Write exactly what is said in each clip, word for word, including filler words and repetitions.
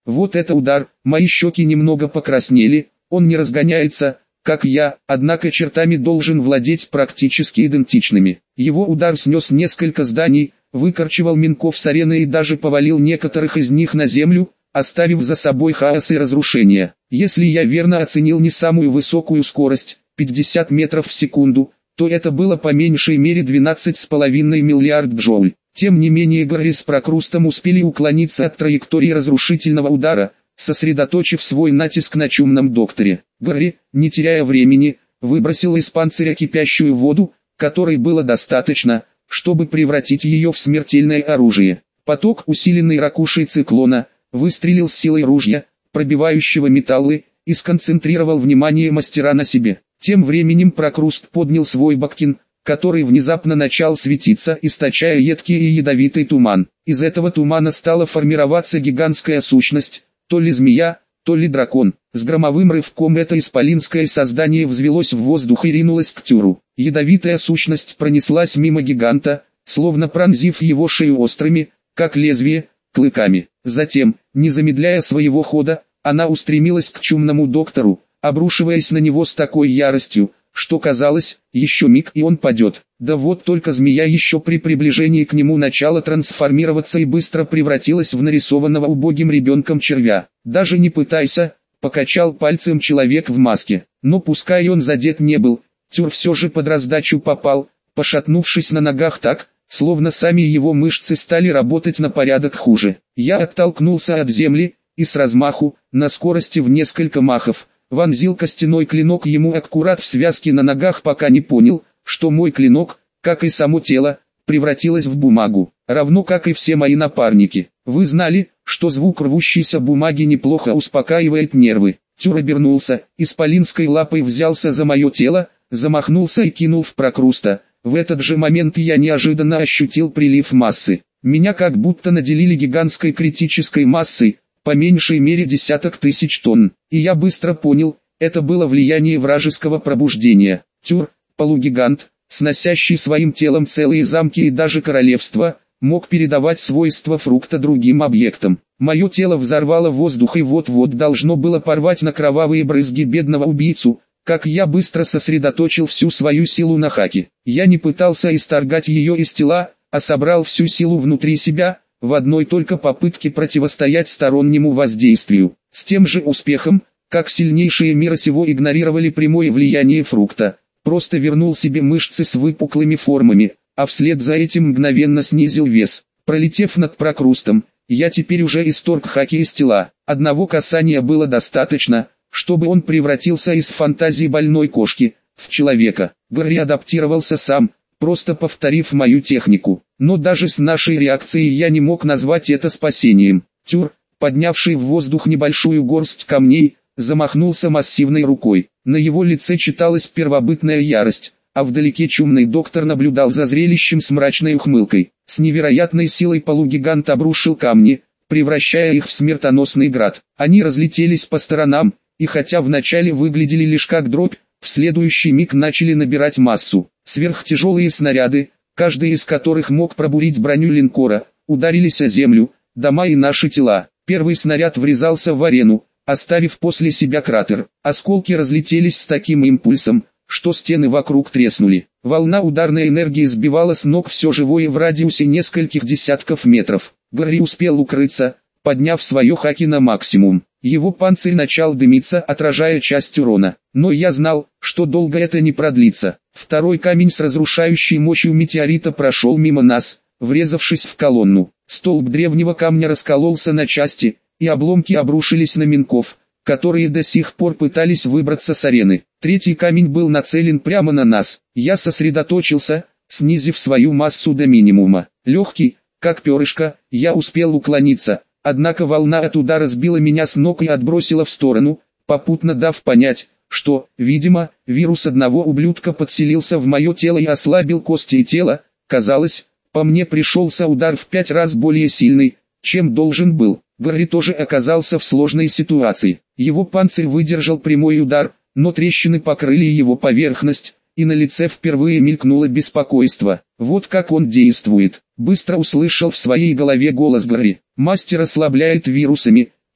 Вот это удар, мои щеки немного покраснели, он не разгоняется, как я, однако чертами должен владеть практически идентичными. Его удар снес несколько зданий, выкорчевал минков с арены и даже повалил некоторых из них на землю, оставив за собой хаос и разрушение. Если я верно оценил не самую высокую скорость, пятьдесят метров в секунду, то это было по меньшей мере двенадцать с половиной миллиард джоуль. Тем не менее Гарри с Прокрустом успели уклониться от траектории разрушительного удара, сосредоточив свой натиск на чумном докторе. Гарри, не теряя времени, выбросил из панциря кипящую воду, которой было достаточно, чтобы превратить ее в смертельное оружие. Поток, усиленный ракушей циклона, выстрелил с силой ружья, пробивающего металлы, и сконцентрировал внимание мастера на себе. Тем временем Прокруст поднял свой баккин, который внезапно начал светиться, источая едкий и ядовитый туман. Из этого тумана стала формироваться гигантская сущность, то ли змея, то ли дракон. С громовым рывком это исполинское создание взвелось в воздух и ринулось к Тюру. Ядовитая сущность пронеслась мимо гиганта, словно пронзив его шею острыми, как лезвие, клыками. Затем, не замедляя своего хода, она устремилась к чумному доктору, обрушиваясь на него с такой яростью, что казалось, еще миг и он падет. Да вот только змея еще при приближении к нему начала трансформироваться и быстро превратилась в нарисованного убогим ребенком червя. «Даже не пытайся», — покачал пальцем человек в маске. Но пускай он задет не был, Тюр все же под раздачу попал, пошатнувшись на ногах так, словно сами его мышцы стали работать на порядок хуже. Я оттолкнулся от земли, и с размаху, на скорости в несколько махов, вонзил костяной клинок ему аккурат в связке на ногах, пока не понял, что мой клинок, как и само тело, превратилось в бумагу, равно как и все мои напарники. Вы знали, что звук рвущейся бумаги неплохо успокаивает нервы. Тюр обернулся, исполинской лапой взялся за мое тело, замахнулся и кинул в Прокруста. В этот же момент я неожиданно ощутил прилив массы. Меня как будто наделили гигантской критической массой, по меньшей мере десяток тысяч тонн. И я быстро понял, это было влияние вражеского пробуждения. Тюр, полугигант, сносящий своим телом целые замки и даже королевства, мог передавать свойства фрукта другим объектам. Мое тело взорвало воздух и вот-вот должно было порвать на кровавые брызги бедного убийцу, как я быстро сосредоточил всю свою силу на хаке. Я не пытался исторгать ее из тела, а собрал всю силу внутри себя, в одной только попытке противостоять стороннему воздействию. С тем же успехом, как сильнейшие мира сего игнорировали прямое влияние фрукта, просто вернул себе мышцы с выпуклыми формами, а вслед за этим мгновенно снизил вес. Пролетев над Прокрустом, я теперь уже исторг хаки из тела. Одного касания было достаточно, чтобы он превратился из фантазии больной кошки в человека. Гарри адаптировался сам, просто повторив мою технику. Но даже с нашей реакцией я не мог назвать это спасением. Тюр, поднявший в воздух небольшую горсть камней, замахнулся массивной рукой. На его лице читалась первобытная ярость, а вдалеке чумный доктор наблюдал за зрелищем с мрачной ухмылкой. С невероятной силой полугигант обрушил камни, превращая их в смертоносный град. Они разлетелись по сторонам, и хотя вначале выглядели лишь как дробь, в следующий миг начали набирать массу. Сверхтяжелые снаряды, каждый из которых мог пробурить броню линкора, ударились о землю, дома и наши тела. Первый снаряд врезался в арену, оставив после себя кратер. Осколки разлетелись с таким импульсом, что стены вокруг треснули. Волна ударной энергии сбивала с ног все живое в радиусе нескольких десятков метров. Гарри успел укрыться, подняв свое хаки на максимум. Его панцирь начал дымиться, отражая часть урона. Но я знал, что долго это не продлится. Второй камень с разрушающей мощью метеорита прошел мимо нас, врезавшись в колонну. Столб древнего камня раскололся на части, и обломки обрушились на минков, которые до сих пор пытались выбраться с арены. Третий камень был нацелен прямо на нас. Я сосредоточился, снизив свою массу до минимума. Легкий, как перышко, я успел уклониться. Однако волна от удара сбила меня с ног и отбросила в сторону, попутно дав понять, что, видимо, вирус одного ублюдка подселился в мое тело и ослабил кости и тело. Казалось, по мне пришелся удар в пять раз более сильный, чем должен был. Гарри тоже оказался в сложной ситуации. Его панцирь выдержал прямой удар, но трещины покрыли его поверхность, и на лице впервые мелькнуло беспокойство. Вот как он действует. Быстро услышал в своей голове голос Гарри. Мастер ослабляет вирусами,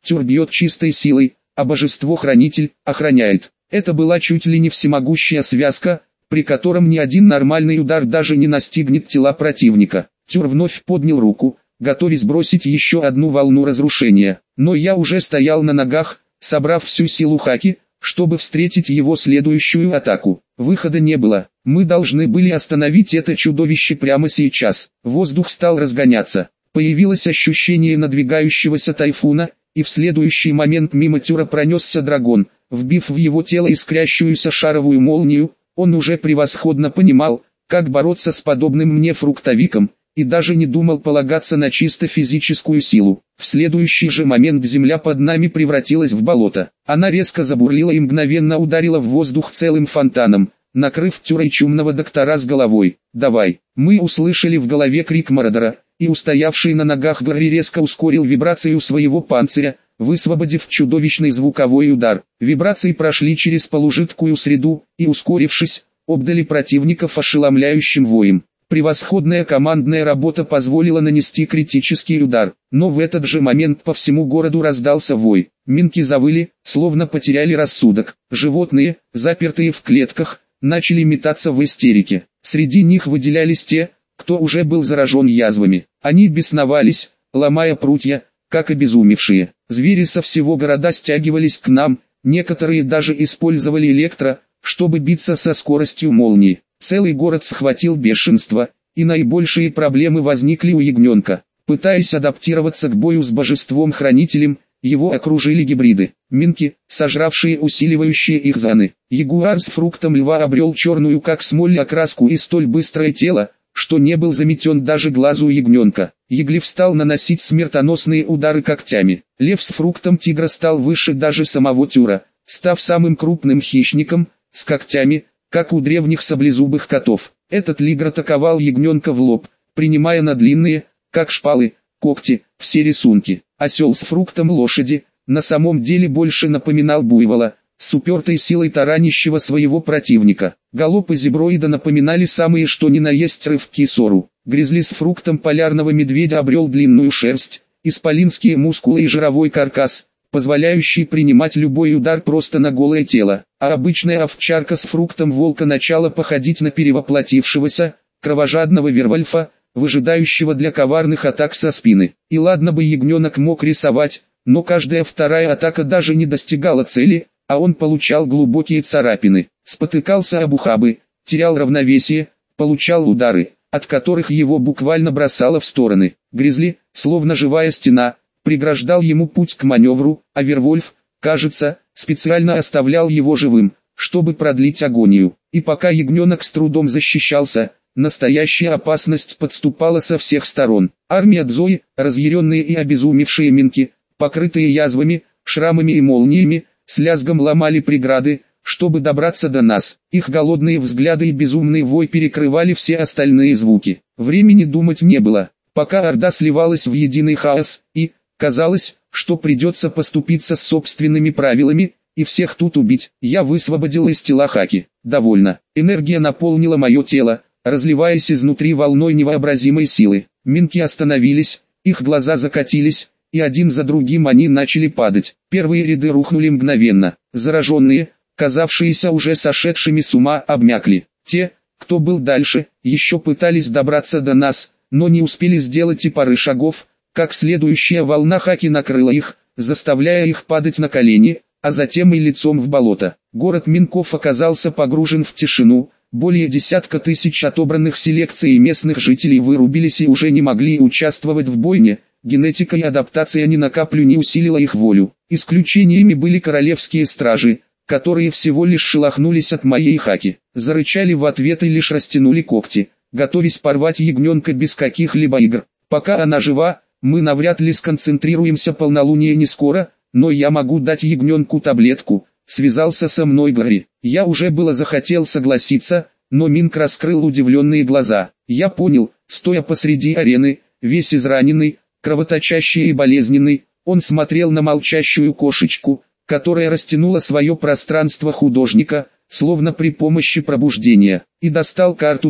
Тюр бьет чистой силой, а божество-хранитель охраняет. Это была чуть ли не всемогущая связка, при котором ни один нормальный удар даже не настигнет тела противника. Тюр вновь поднял руку, готовясь бросить еще одну волну разрушения. Но я уже стоял на ногах, собрав всю силу хаки, чтобы встретить его следующую атаку. Выхода не было. Мы должны были остановить это чудовище прямо сейчас. Воздух стал разгоняться. Появилось ощущение надвигающегося тайфуна, и в следующий момент мимо Тюра пронесся дракон, вбив в его тело искрящуюся шаровую молнию. Он уже превосходно понимал, как бороться с подобным мне фруктовиком, и даже не думал полагаться на чисто физическую силу. В следующий же момент земля под нами превратилась в болото. Она резко забурлила и мгновенно ударила в воздух целым фонтаном, накрыв Тюра и чумного доктора с головой. «Давай!» Мы услышали в голове крик Мародера, и устоявший на ногах Гарри резко ускорил вибрацию своего панциря, высвободив чудовищный звуковой удар. Вибрации прошли через полужидкую среду, и ускорившись, обдали противников ошеломляющим воем. Превосходная командная работа позволила нанести критический удар, но в этот же момент по всему городу раздался вой. Минки завыли, словно потеряли рассудок. Животные, запертые в клетках, начали метаться в истерике. Среди них выделялись те, кто уже был заражен язвами. Они бесновались, ломая прутья, как обезумевшие. Звери со всего города стягивались к нам, некоторые даже использовали электро, чтобы биться со скоростью молнии. Целый город схватил бешенство, и наибольшие проблемы возникли у ягненка. Пытаясь адаптироваться к бою с божеством-хранителем, его окружили гибриды. Минки, сожравшие усиливающие их заны. Ягуар с фруктом льва обрел черную как смоль окраску и столь быстрое тело, что не был заметен даже глазу ягненка. Яглив стал наносить смертоносные удары когтями. Лев с фруктом тигра стал выше даже самого Тюра, став самым крупным хищником, с когтями, как у древних саблезубых котов. Этот лигр атаковал ягненка в лоб, принимая на длинные, как шпалы, когти, все рисунки. Осел с фруктом лошади, на самом деле больше напоминал буйвола, с упертой силой таранящего своего противника. Галопы зеброида напоминали самые что ни на есть рывки сору. Гризли с фруктом полярного медведя обрел длинную шерсть, исполинские мускулы и жировой каркас, позволяющий принимать любой удар просто на голое тело, а обычная овчарка с фруктом волка начала походить на перевоплотившегося, кровожадного вервольфа, выжидающего для коварных атак со спины. И ладно бы ягненок мог рисовать, но каждая вторая атака даже не достигала цели, а он получал глубокие царапины, спотыкался об ухабы, терял равновесие, получал удары, от которых его буквально бросало в стороны. Гризли, словно живая стена, преграждал ему путь к маневру, а Вервольф, кажется, специально оставлял его живым, чтобы продлить агонию. И пока ягненок с трудом защищался, настоящая опасность подступала со всех сторон. Армия Дзои, разъяренные и обезумевшие минки, покрытые язвами, шрамами и молниями, с лязгом ломали преграды, чтобы добраться до нас. Их голодные взгляды и безумный вой перекрывали все остальные звуки. Времени думать не было, пока орда сливалась в единый хаос, и, казалось, что придется поступиться с собственными правилами, и всех тут убить. Я высвободил из тела хаки. Довольно. Энергия наполнила мое тело, разливаясь изнутри волной невообразимой силы. Минки остановились, их глаза закатились, и один за другим они начали падать. Первые ряды рухнули мгновенно. Зараженные, казавшиеся уже сошедшими с ума, обмякли. Те, кто был дальше, еще пытались добраться до нас, но не успели сделать и пары шагов, как следующая волна хаки накрыла их, заставляя их падать на колени, а затем и лицом в болото. Город Минков оказался погружен в тишину, более десятка тысяч отобранных селекцией местных жителей вырубились и уже не могли участвовать в бойне, генетика и адаптация ни на каплю не усилила их волю. Исключениями были королевские стражи, которые всего лишь шелохнулись от моей хаки, зарычали в ответ и лишь растянули когти, готовясь порвать ягненка без каких-либо игр. Пока она жива, мы навряд ли сконцентрируемся, полнолуние не скоро, но я могу дать ягненку таблетку. Связался со мной Гарри. Я уже было захотел согласиться, но Минк раскрыл удивленные глаза. Я понял, стоя посреди арены, весь израненный, кровоточащий и болезненный, он смотрел на молчащую кошечку, которая растянула свое пространство художника, словно при помощи пробуждения, и достал карту Таро.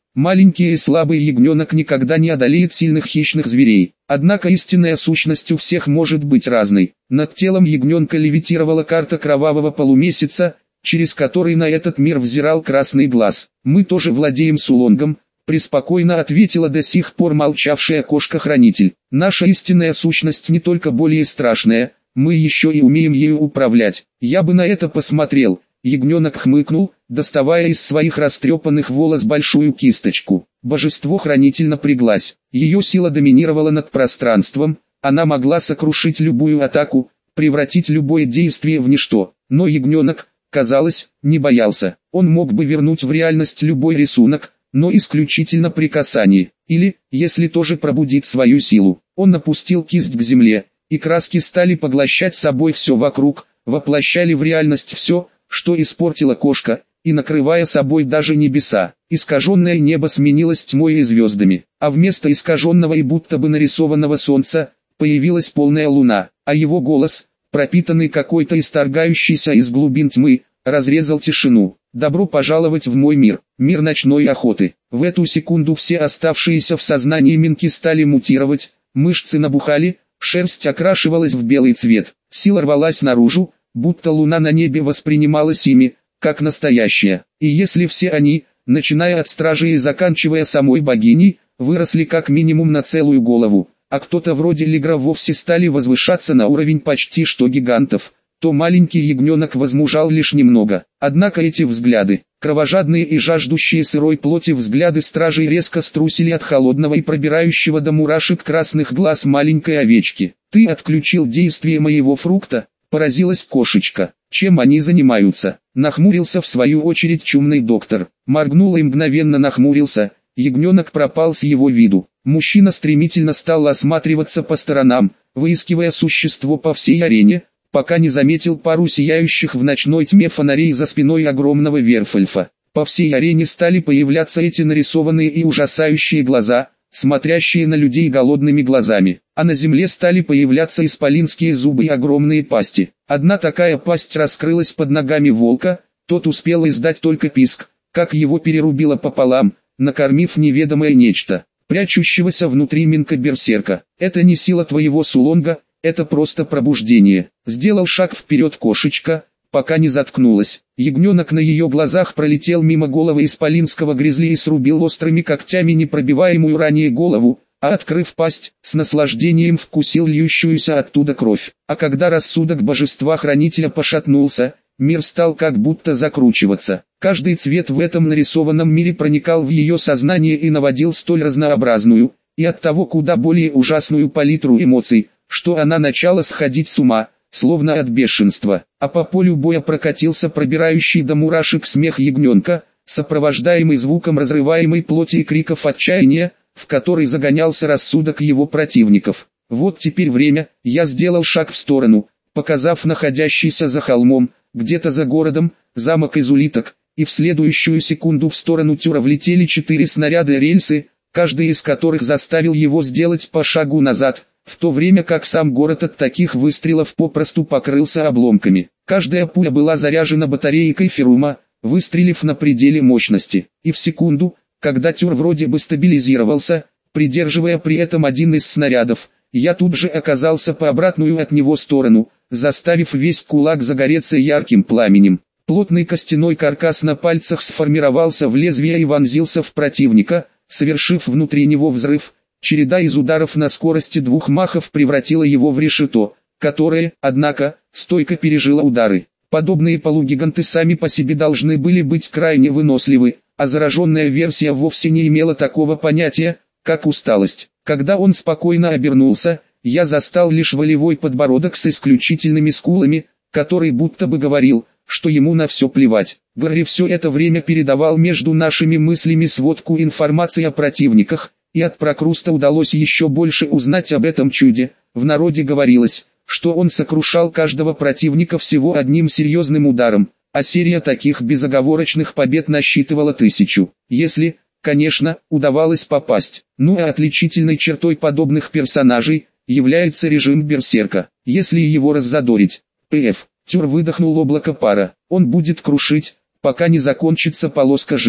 Маленький и слабый ягненок никогда не одолеет сильных хищных зверей. Однако истинная сущность у всех может быть разной. Над телом ягненка левитировала карта кровавого полумесяца, через который на этот мир взирал красный глаз. «Мы тоже владеем Сулонгом», — преспокойно ответила до сих пор молчавшая кошка-хранитель. «Наша истинная сущность не только более страшная, мы еще и умеем ею управлять. Я бы на это посмотрел». Ягненок хмыкнул, доставая из своих растрепанных волос большую кисточку. Божество-хранитель напряглась. Ее сила доминировала над пространством, она могла сокрушить любую атаку, превратить любое действие в ничто. Но ягненок, казалось, не боялся. Он мог бы вернуть в реальность любой рисунок, но исключительно при касании. Или, если тоже пробудит свою силу. Он опустил кисть к земле, и краски стали поглощать собой все вокруг, воплощали в реальность все, что испортила кошка, и накрывая собой даже небеса. Искаженное небо сменилось тьмой и звездами, а вместо искаженного и будто бы нарисованного солнца, появилась полная луна, а его голос, пропитанный какой-то исторгающейся из глубин тьмы, разрезал тишину. «Добро пожаловать в мой мир, мир ночной охоты». В эту секунду все оставшиеся в сознании минки стали мутировать, мышцы набухали, шерсть окрашивалась в белый цвет, сила рвалась наружу, будто луна на небе воспринималась ими, как настоящая. И если все они, начиная от стражи и заканчивая самой богиней, выросли как минимум на целую голову, а кто-то вроде Лигра вовсе стали возвышаться на уровень почти что гигантов, то маленький ягненок возмужал лишь немного. Однако эти взгляды, кровожадные и жаждущие сырой плоти взгляды стражей резко струсили от холодного и пробирающего до мурашек красных глаз маленькой овечки. «Ты отключил действие моего фрукта?» Поразилась кошечка. «Чем они занимаются?» Нахмурился в свою очередь чумный доктор. Моргнул и мгновенно нахмурился. Ягненок пропал с его виду. Мужчина стремительно стал осматриваться по сторонам, выискивая существо по всей арене, пока не заметил пару сияющих в ночной тьме фонарей за спиной огромного верфольфа. По всей арене стали появляться эти нарисованные и ужасающие глаза, смотрящие на людей голодными глазами, а на земле стали появляться исполинские зубы и огромные пасти. Одна такая пасть раскрылась под ногами волка, тот успел издать только писк, как его перерубило пополам, накормив неведомое нечто, прячущегося внутри минка-берсерка. «Это не сила твоего Сулонга, это просто пробуждение». Сделал шаг вперед кошечка, пока не заткнулась. Ягненок на ее глазах пролетел мимо головы исполинского гризли и срубил острыми когтями непробиваемую ранее голову, а открыв пасть, с наслаждением вкусил льющуюся оттуда кровь. А когда рассудок божества-хранителя пошатнулся, мир стал как будто закручиваться. Каждый цвет в этом нарисованном мире проникал в ее сознание и наводил столь разнообразную, и оттого куда более ужасную палитру эмоций, что она начала сходить с ума, словно от бешенства, а по полю боя прокатился пробирающий до мурашек смех ягненка, сопровождаемый звуком разрываемой плоти и криков отчаяния, в который загонялся рассудок его противников. «Вот теперь время», я сделал шаг в сторону, показав находящийся за холмом, где-то за городом, замок из улиток, и в следующую секунду в сторону Тюра влетели четыре снаряда и рельсы, каждый из которых заставил его сделать по шагу назад, в то время как сам город от таких выстрелов попросту покрылся обломками. Каждая пуля была заряжена батарейкой Ферума, выстрелив на пределе мощности. И в секунду, когда Тюр вроде бы стабилизировался, придерживая при этом один из снарядов, я тут же оказался по обратную от него сторону, заставив весь кулак загореться ярким пламенем. Плотный костяной каркас на пальцах сформировался в лезвие и вонзился в противника, совершив внутри него взрыв. Череда из ударов на скорости двух махов превратила его в решето, которое, однако, стойко пережило удары. Подобные полугиганты сами по себе должны были быть крайне выносливы, а зараженная версия вовсе не имела такого понятия, как усталость. Когда он спокойно обернулся, я застал лишь волевой подбородок с исключительными скулами, который будто бы говорил, что ему на все плевать. Гарри все это время передавал между нашими мыслями сводку информации о противниках, и от Прокруста удалось еще больше узнать об этом чуде. В народе говорилось, что он сокрушал каждого противника всего одним серьезным ударом, а серия таких безоговорочных побед насчитывала тысячу. Если, конечно, удавалось попасть. Ну а отличительной чертой подобных персонажей является режим берсерка. Если его раззадорить, пф, Тюр выдохнул облако пара, он будет крушить, пока не закончится полоска жизни.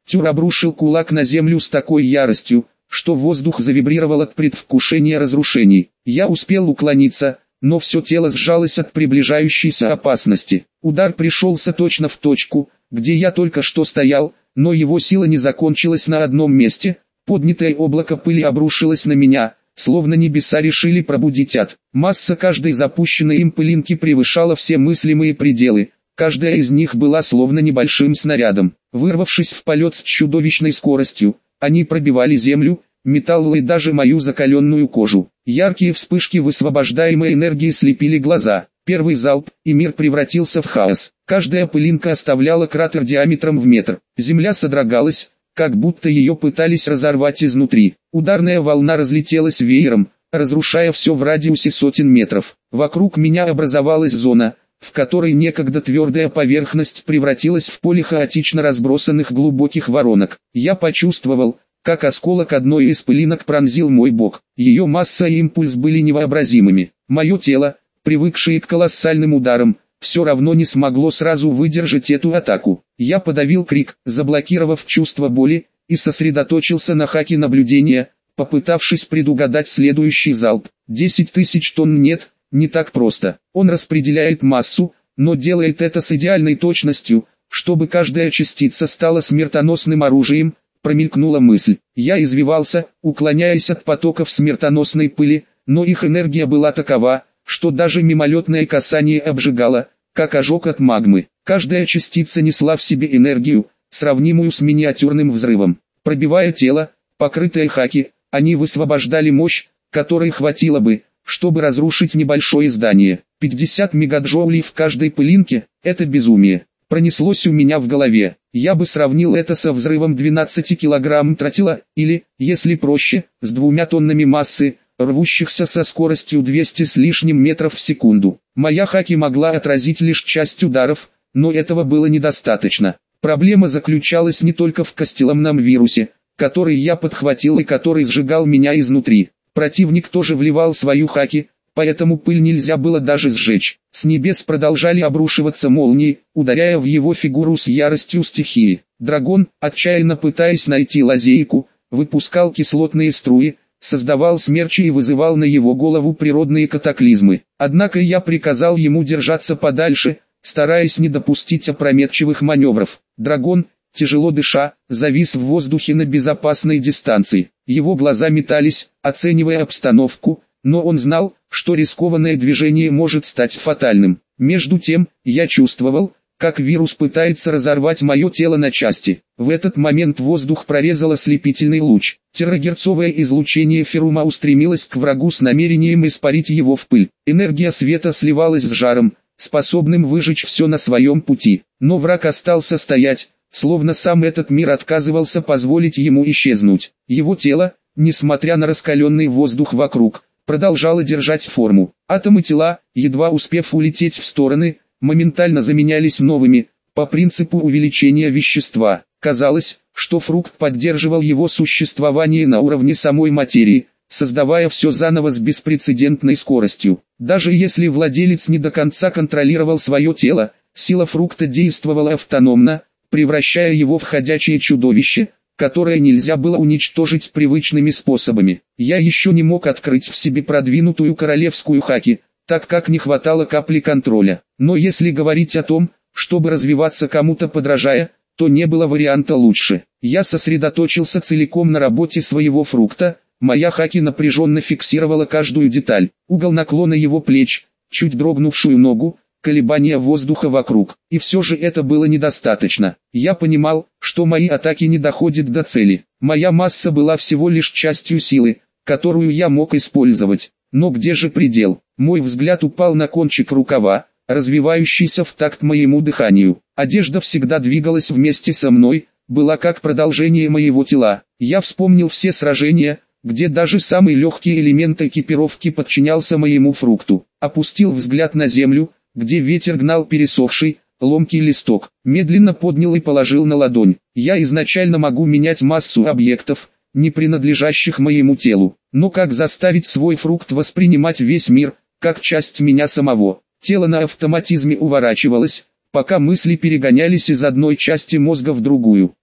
Тюр обрушил кулак на землю с такой яростью, что воздух завибрировал от предвкушения разрушений. Я успел уклониться, но все тело сжалось от приближающейся опасности. Удар пришелся точно в точку, где я только что стоял, но его сила не закончилась на одном месте. Поднятое облако пыли обрушилось на меня, словно небеса решили пробудить ад. Масса каждой запущенной им пылинки превышала все мыслимые пределы. Каждая из них была словно небольшим снарядом. Вырвавшись в полет с чудовищной скоростью, они пробивали землю, металл и даже мою закаленную кожу. Яркие вспышки высвобождаемой энергии слепили глаза. Первый залп, и мир превратился в хаос. Каждая пылинка оставляла кратер диаметром в метр. Земля содрогалась, как будто ее пытались разорвать изнутри. Ударная волна разлетелась веером, разрушая все в радиусе сотен метров. Вокруг меня образовалась зона, в которой некогда твердая поверхность превратилась в поле хаотично разбросанных глубоких воронок. Я почувствовал, как осколок одной из пылинок пронзил мой бок. Ее масса и импульс были невообразимыми. Мое тело, привыкшее к колоссальным ударам, все равно не смогло сразу выдержать эту атаку. Я подавил крик, заблокировав чувство боли, и сосредоточился на хаке наблюдения, попытавшись предугадать следующий залп. Десять тысяч тонн нет, не так просто. Он распределяет массу, но делает это с идеальной точностью, чтобы каждая частица стала смертоносным оружием, промелькнула мысль. Я извивался, уклоняясь от потоков смертоносной пыли, но их энергия была такова, что даже мимолетное касание обжигало, как ожог от магмы. Каждая частица несла в себе энергию, сравнимую с миниатюрным взрывом. Пробивая тело, покрытое хаки, они высвобождали мощь, которой хватило бы, чтобы разрушить небольшое здание. пятьдесят мегаджоулей в каждой пылинке – это безумие. Пронеслось у меня в голове. Я бы сравнил это со взрывом двенадцати килограмм тротила, или, если проще, с двумя тоннами массы, рвущихся со скоростью двести с лишним метров в секунду. Моя хаки могла отразить лишь часть ударов, но этого было недостаточно. Проблема заключалась не только в костеломном вирусе, который я подхватил и который сжигал меня изнутри. Противник тоже вливал свою хаки, поэтому пыль нельзя было даже сжечь. С небес продолжали обрушиваться молнии, ударяя в его фигуру с яростью стихии. Дракон, отчаянно пытаясь найти лазейку, выпускал кислотные струи, создавал смерчи и вызывал на его голову природные катаклизмы. Однако я приказал ему держаться подальше, стараясь не допустить опрометчивых маневров. Дракон, тяжело дыша, завис в воздухе на безопасной дистанции. Его глаза метались, оценивая обстановку, но он знал, что рискованное движение может стать фатальным. Между тем, я чувствовал, как вирус пытается разорвать мое тело на части. В этот момент воздух прорезал ослепительный луч. Терагерцовое излучение ферума устремилось к врагу с намерением испарить его в пыль. Энергия света сливалась с жаром, способным выжечь все на своем пути. Но враг остался стоять, словно сам этот мир отказывался позволить ему исчезнуть. Его тело, несмотря на раскаленный воздух вокруг, продолжало держать форму. Атомы тела, едва успев улететь в стороны, моментально заменялись новыми, по принципу увеличения вещества. Казалось, что фрукт поддерживал его существование на уровне самой материи, создавая все заново с беспрецедентной скоростью. Даже если владелец не до конца контролировал свое тело, сила фрукта действовала автономно, превращая его в ходячее чудовище, которое нельзя было уничтожить привычными способами. Я еще не мог открыть в себе продвинутую королевскую хаки, так как не хватало капли контроля. Но если говорить о том, чтобы развиваться кому-то подражая, то не было варианта лучше. Я сосредоточился целиком на работе своего фрукта, моя хаки напряженно фиксировала каждую деталь, угол наклона его плеч, чуть дрогнувшую ногу, колебания воздуха вокруг. И все же это было недостаточно. Я понимал, что мои атаки не доходят до цели. Моя масса была всего лишь частью силы, которую я мог использовать. Но где же предел? Мой взгляд упал на кончик рукава, развивающийся в такт моему дыханию. Одежда всегда двигалась вместе со мной, была как продолжение моего тела. Я вспомнил все сражения, где даже самый легкий элемент экипировки подчинялся моему фрукту. Опустил взгляд на землю, где ветер гнал пересохший, ломкий листок. Медленно поднял и положил на ладонь. Я изначально могу менять массу объектов, не принадлежащих моему телу. Но как заставить свой фрукт воспринимать весь мир, как часть меня самого? Тело на автоматизме уворачивалось, пока мысли перегонялись из одной части мозга в другую.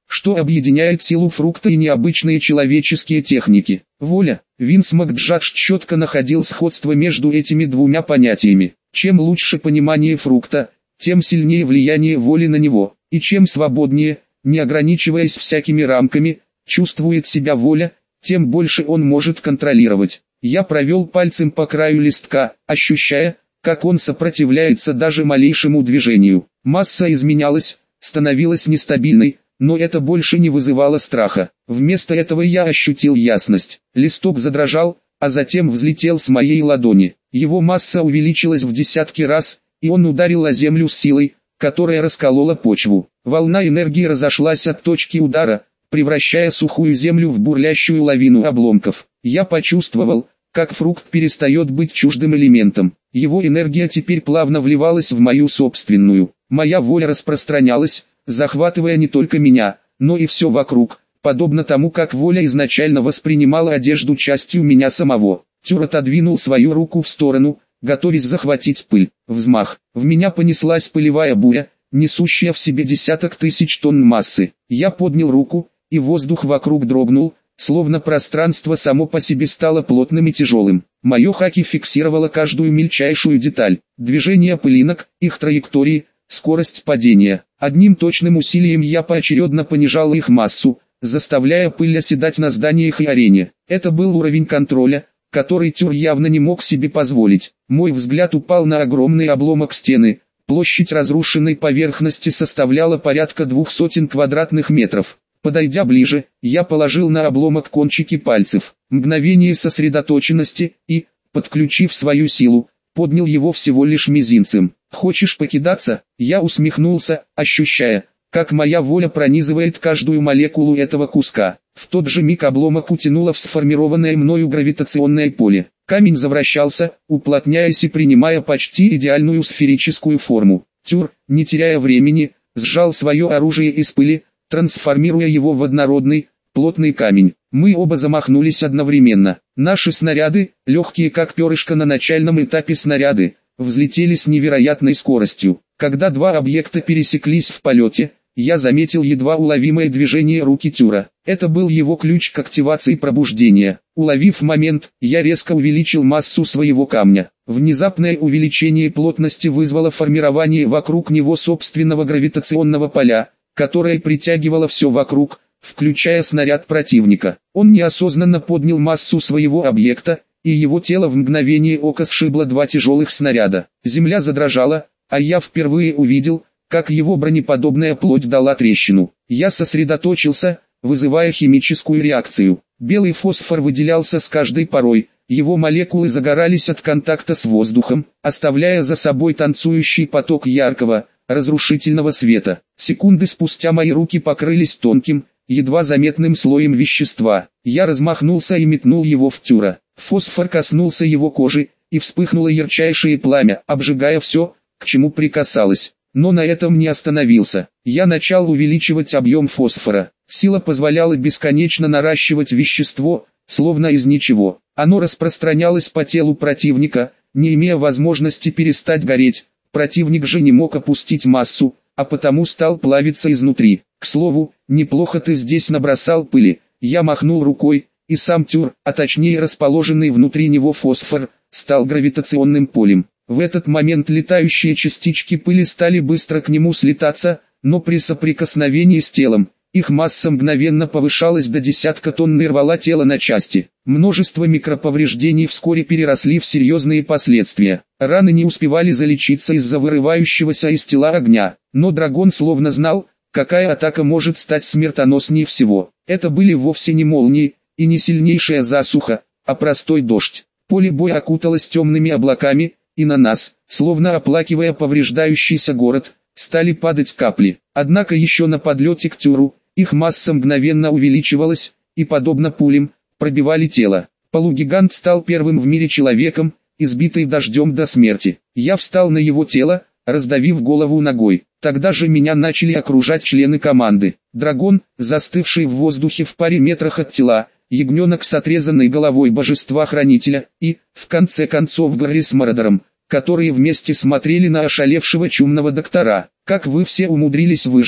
Что объединяет силу фрукта и необычные человеческие техники? Воля. Винс Макджадж четко находил сходство между этими двумя понятиями. Чем лучше понимание фрукта, тем сильнее влияние воли на него, и чем свободнее, не ограничиваясь всякими рамками, чувствует себя воля, тем больше он может контролировать. Я провел пальцем по краю листка, ощущая, как он сопротивляется даже малейшему движению. Масса изменялась, становилась нестабильной, но это больше не вызывало страха. Вместо этого я ощутил ясность. Листок задрожал, а затем взлетел с моей ладони. Его масса увеличилась в десятки раз, и он ударил о землю с силой, которая расколола почву. Волна энергии разошлась от точки удара, превращая сухую землю в бурлящую лавину обломков. Я почувствовал, как фрукт перестает быть чуждым элементом. Его энергия теперь плавно вливалась в мою собственную. Моя воля распространялась, захватывая не только меня, но и все вокруг, подобно тому, как воля изначально воспринимала одежду частью меня самого. Тюр отодвинул свою руку в сторону, готовясь захватить пыль. Взмах. В меня понеслась пылевая буря, несущая в себе десяток тысяч тонн массы. Я поднял руку, и воздух вокруг дрогнул, словно пространство само по себе стало плотным и тяжелым. Мое хаки фиксировало каждую мельчайшую деталь, движение пылинок, их траектории, скорость падения. Одним точным усилием я поочередно понижал их массу, заставляя пыль оседать на зданиях и арене. Это был уровень контроля, который Тюр явно не мог себе позволить. Мой взгляд упал на огромный обломок стены. Площадь разрушенной поверхности составляла порядка двух сотен квадратных метров. Подойдя ближе, я положил на обломок кончики пальцев. Мгновение сосредоточенности и, подключив свою силу, поднял его всего лишь мизинцем. «Хочешь покидаться?» Я усмехнулся, ощущая, как моя воля пронизывает каждую молекулу этого куска. В тот же миг обломок утянуло в сформированное мною гравитационное поле. Камень завращался, уплотняясь и принимая почти идеальную сферическую форму. Тюр, не теряя времени, сжал свое оружие из пыли, трансформируя его в однородный, плотный камень. Мы оба замахнулись одновременно. Наши снаряды, легкие как перышко на начальном этапе снаряды, взлетели с невероятной скоростью. Когда два объекта пересеклись в полете, я заметил едва уловимое движение руки Тюра. Это был его ключ к активации пробуждения. Уловив момент, я резко увеличил массу своего камня. Внезапное увеличение плотности вызвало формирование вокруг него собственного гравитационного поля, которое притягивало все вокруг, включая снаряд противника. Он неосознанно поднял массу своего объекта, и его тело в мгновение ока сшибло два тяжелых снаряда. Земля задрожала, а я впервые увидел, как его бронеподобная плоть дала трещину. Я сосредоточился, вызывая химическую реакцию. Белый фосфор выделялся с каждой порой, его молекулы загорались от контакта с воздухом, оставляя за собой танцующий поток яркого, разрушительного света. Секунды спустя мои руки покрылись тонким, едва заметным слоем вещества. Я размахнулся и метнул его в Тюра. Фосфор коснулся его кожи, и вспыхнуло ярчайшее пламя, обжигая все, к чему прикасалось. Но на этом не остановился. Я начал увеличивать объем фосфора. Сила позволяла бесконечно наращивать вещество, словно из ничего. Оно распространялось по телу противника, не имея возможности перестать гореть. Противник же не мог опустить массу, а потому стал плавиться изнутри. К слову, неплохо ты здесь набросал пыли. Я махнул рукой, и сам Тюр, а точнее расположенный внутри него фосфор, стал гравитационным полем. В этот момент летающие частички пыли стали быстро к нему слетаться, но при соприкосновении с телом, их масса мгновенно повышалась до десятка тонн и рвала тело на части. Множество микроповреждений вскоре переросли в серьезные последствия. Раны не успевали залечиться из-за вырывающегося из тела огня, но дракон словно знал, какая атака может стать смертоноснее всего. Это были вовсе не молнии, и не сильнейшая засуха, а простой дождь. Поле боя окуталось темными облаками, и на нас, словно оплакивая повреждающийся город, стали падать капли. Однако еще на подлете к Тюру, их масса мгновенно увеличивалась, и подобно пулям, пробивали тело. Полугигант стал первым в мире человеком, избитый дождем до смерти. Я встал на его тело, раздавив голову ногой. Тогда же меня начали окружать члены команды. Дракон, застывший в воздухе в паре метрах от тела, ягненок с отрезанной головой божества-хранителя, и, в конце концов, Гарри с Мородором, которые вместе смотрели на ошалевшего чумного доктора. «Как вы все умудрились выжить?»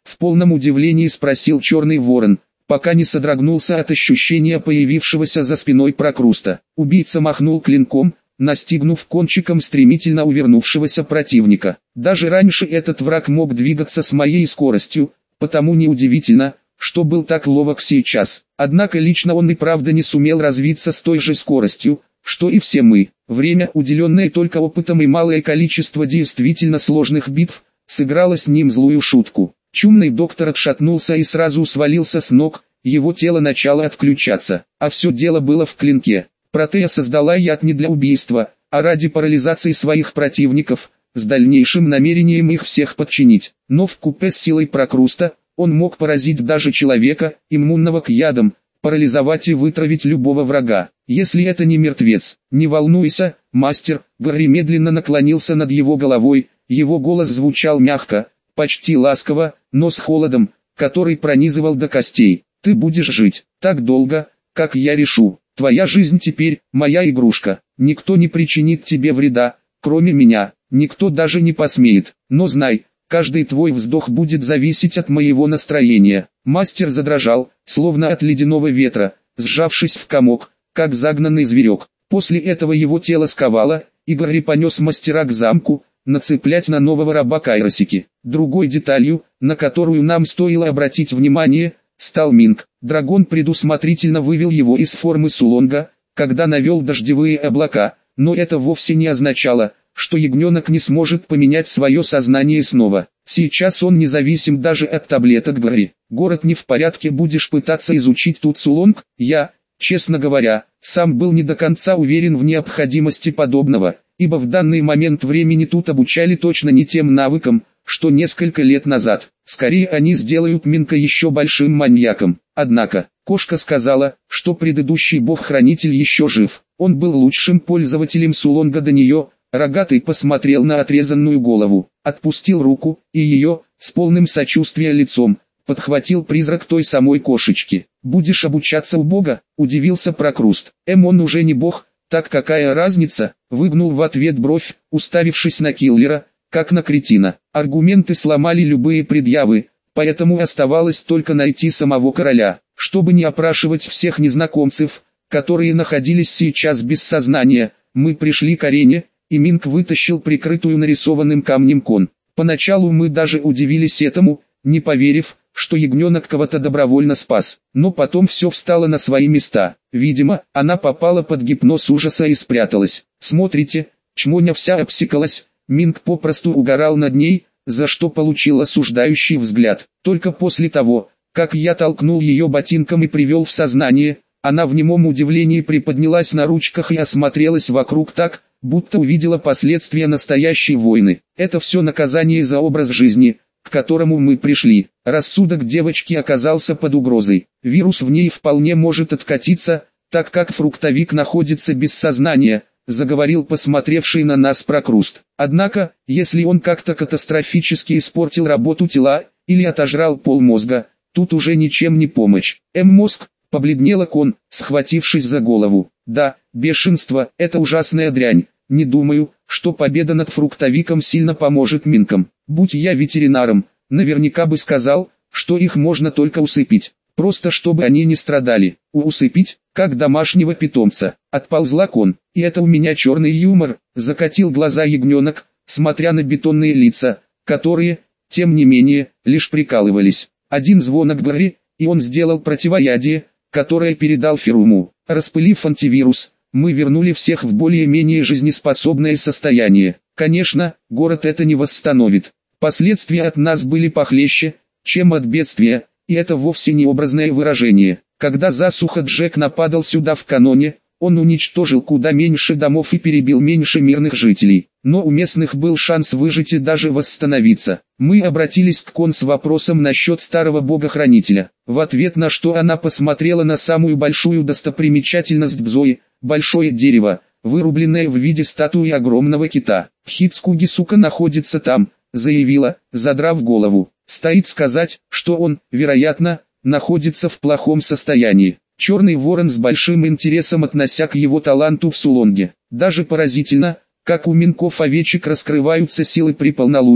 В полном удивлении спросил Черный Ворон, пока не содрогнулся от ощущения появившегося за спиной Прокруста. Убийца махнул клинком, настигнув кончиком стремительно увернувшегося противника. Даже раньше этот враг мог двигаться с моей скоростью, потому неудивительно, что был так ловок сейчас. Однако лично он и правда не сумел развиться с той же скоростью, что и все мы. Время, уделенное только опытом и малое количество действительно сложных битв, сыграло с ним злую шутку. Чумный доктор отшатнулся и сразу свалился с ног, его тело начало отключаться, а все дело было в клинке. Протея создала яд не для убийства, а ради парализации своих противников, с дальнейшим намерением их всех подчинить. Но вкупе с силой Прокруста, он мог поразить даже человека, иммунного к ядам, парализовать и вытравить любого врага. Если это не мертвец, не волнуйся, мастер. Гарри медленно наклонился над его головой, его голос звучал мягко, почти ласково, но с холодом, который пронизывал до костей. Ты будешь жить так долго, как я решу. Твоя жизнь теперь моя игрушка. Никто не причинит тебе вреда, кроме меня. Никто даже не посмеет. Но знай, каждый твой вздох будет зависеть от моего настроения. Мастер задрожал, словно от ледяного ветра, сжавшись в комок, как загнанный зверек. После этого его тело сковало, и Гарри понес мастера к замку, нацеплять на нового раба Кайросики. Другой деталью, на которую нам стоило обратить внимание, стал Минк. Дракон предусмотрительно вывел его из формы Сулонга, когда навел дождевые облака, но это вовсе не означало, что ягненок не сможет поменять свое сознание снова. Сейчас он независим даже от таблеток Гарри. Город не в порядке, будешь пытаться изучить тут Сулонг? Я, честно говоря, сам был не до конца уверен в необходимости подобного, ибо в данный момент времени тут обучали точно не тем навыкам, что несколько лет назад. Скорее они сделают Минка еще большим маньяком. Однако, кошка сказала, что предыдущий бог-хранитель еще жив. Он был лучшим пользователем Сулонга до нее. Рогатый посмотрел на отрезанную голову, отпустил руку, и ее, с полным сочувствия лицом, подхватил призрак той самой кошечки. «Будешь обучаться у бога?» – удивился Прокруст. «Эм, он уже не бог, так какая разница?» – выгнул в ответ бровь, уставившись на киллера, как на кретина. Аргументы сломали любые предъявы, поэтому оставалось только найти самого короля, чтобы не опрашивать всех незнакомцев, которые находились сейчас без сознания. Мы пришли к арене, и Минк вытащил прикрытую нарисованным камнем кон. Поначалу мы даже удивились этому, не поверив, что ягненок кого-то добровольно спас. Но потом все встало на свои места. Видимо, она попала под гипноз ужаса и спряталась. Смотрите, чмоня вся обсекалась. Минк попросту угорал над ней, за что получил осуждающий взгляд. Только после того, как я толкнул ее ботинком и привел в сознание, она в немом удивлении приподнялась на ручках и осмотрелась вокруг так, будто увидела последствия настоящей войны. Это все наказание за образ жизни, к которому мы пришли. Рассудок девочки оказался под угрозой. Вирус в ней вполне может откатиться, так как фруктовик находится без сознания, заговорил посмотревший на нас Прокруст. Однако, если он как-то катастрофически испортил работу тела, или отожрал полмозга, тут уже ничем не помочь. М-мозг, побледнела Кон, схватившись за голову. Да, бешенство – это ужасная дрянь. Не думаю, что победа над фруктовиком сильно поможет Минкам. Будь я ветеринаром, наверняка бы сказал, что их можно только усыпить. Просто чтобы они не страдали. У усыпить, как домашнего питомца. Отползла Кон. И это у меня черный юмор, закатил глаза ягненок, смотря на бетонные лица, которые, тем не менее, лишь прикалывались. Один звонок Гарри, и он сделал противоядие, которое передал Феруму. Распылив антивирус, мы вернули всех в более-менее жизнеспособное состояние. Конечно, город это не восстановит. Последствия от нас были похлеще, чем от бедствия, и это вовсе не образное выражение. Когда засуха Джек нападал сюда в каноне, он уничтожил куда меньше домов и перебил меньше мирных жителей. Но у местных был шанс выжить и даже восстановиться. Мы обратились к Кон с вопросом насчет старого бога-хранителя, в ответ на что она посмотрела на самую большую достопримечательность Бзои, большое дерево, вырубленное в виде статуи огромного кита. «Хицкуги, сука, находится там», заявила, задрав голову. Стоит сказать, что он, вероятно, находится в плохом состоянии. Черный ворон с большим интересом относя к его таланту в Сулонге. Даже поразительно, как у Минков овечек раскрываются силы при полнолунии,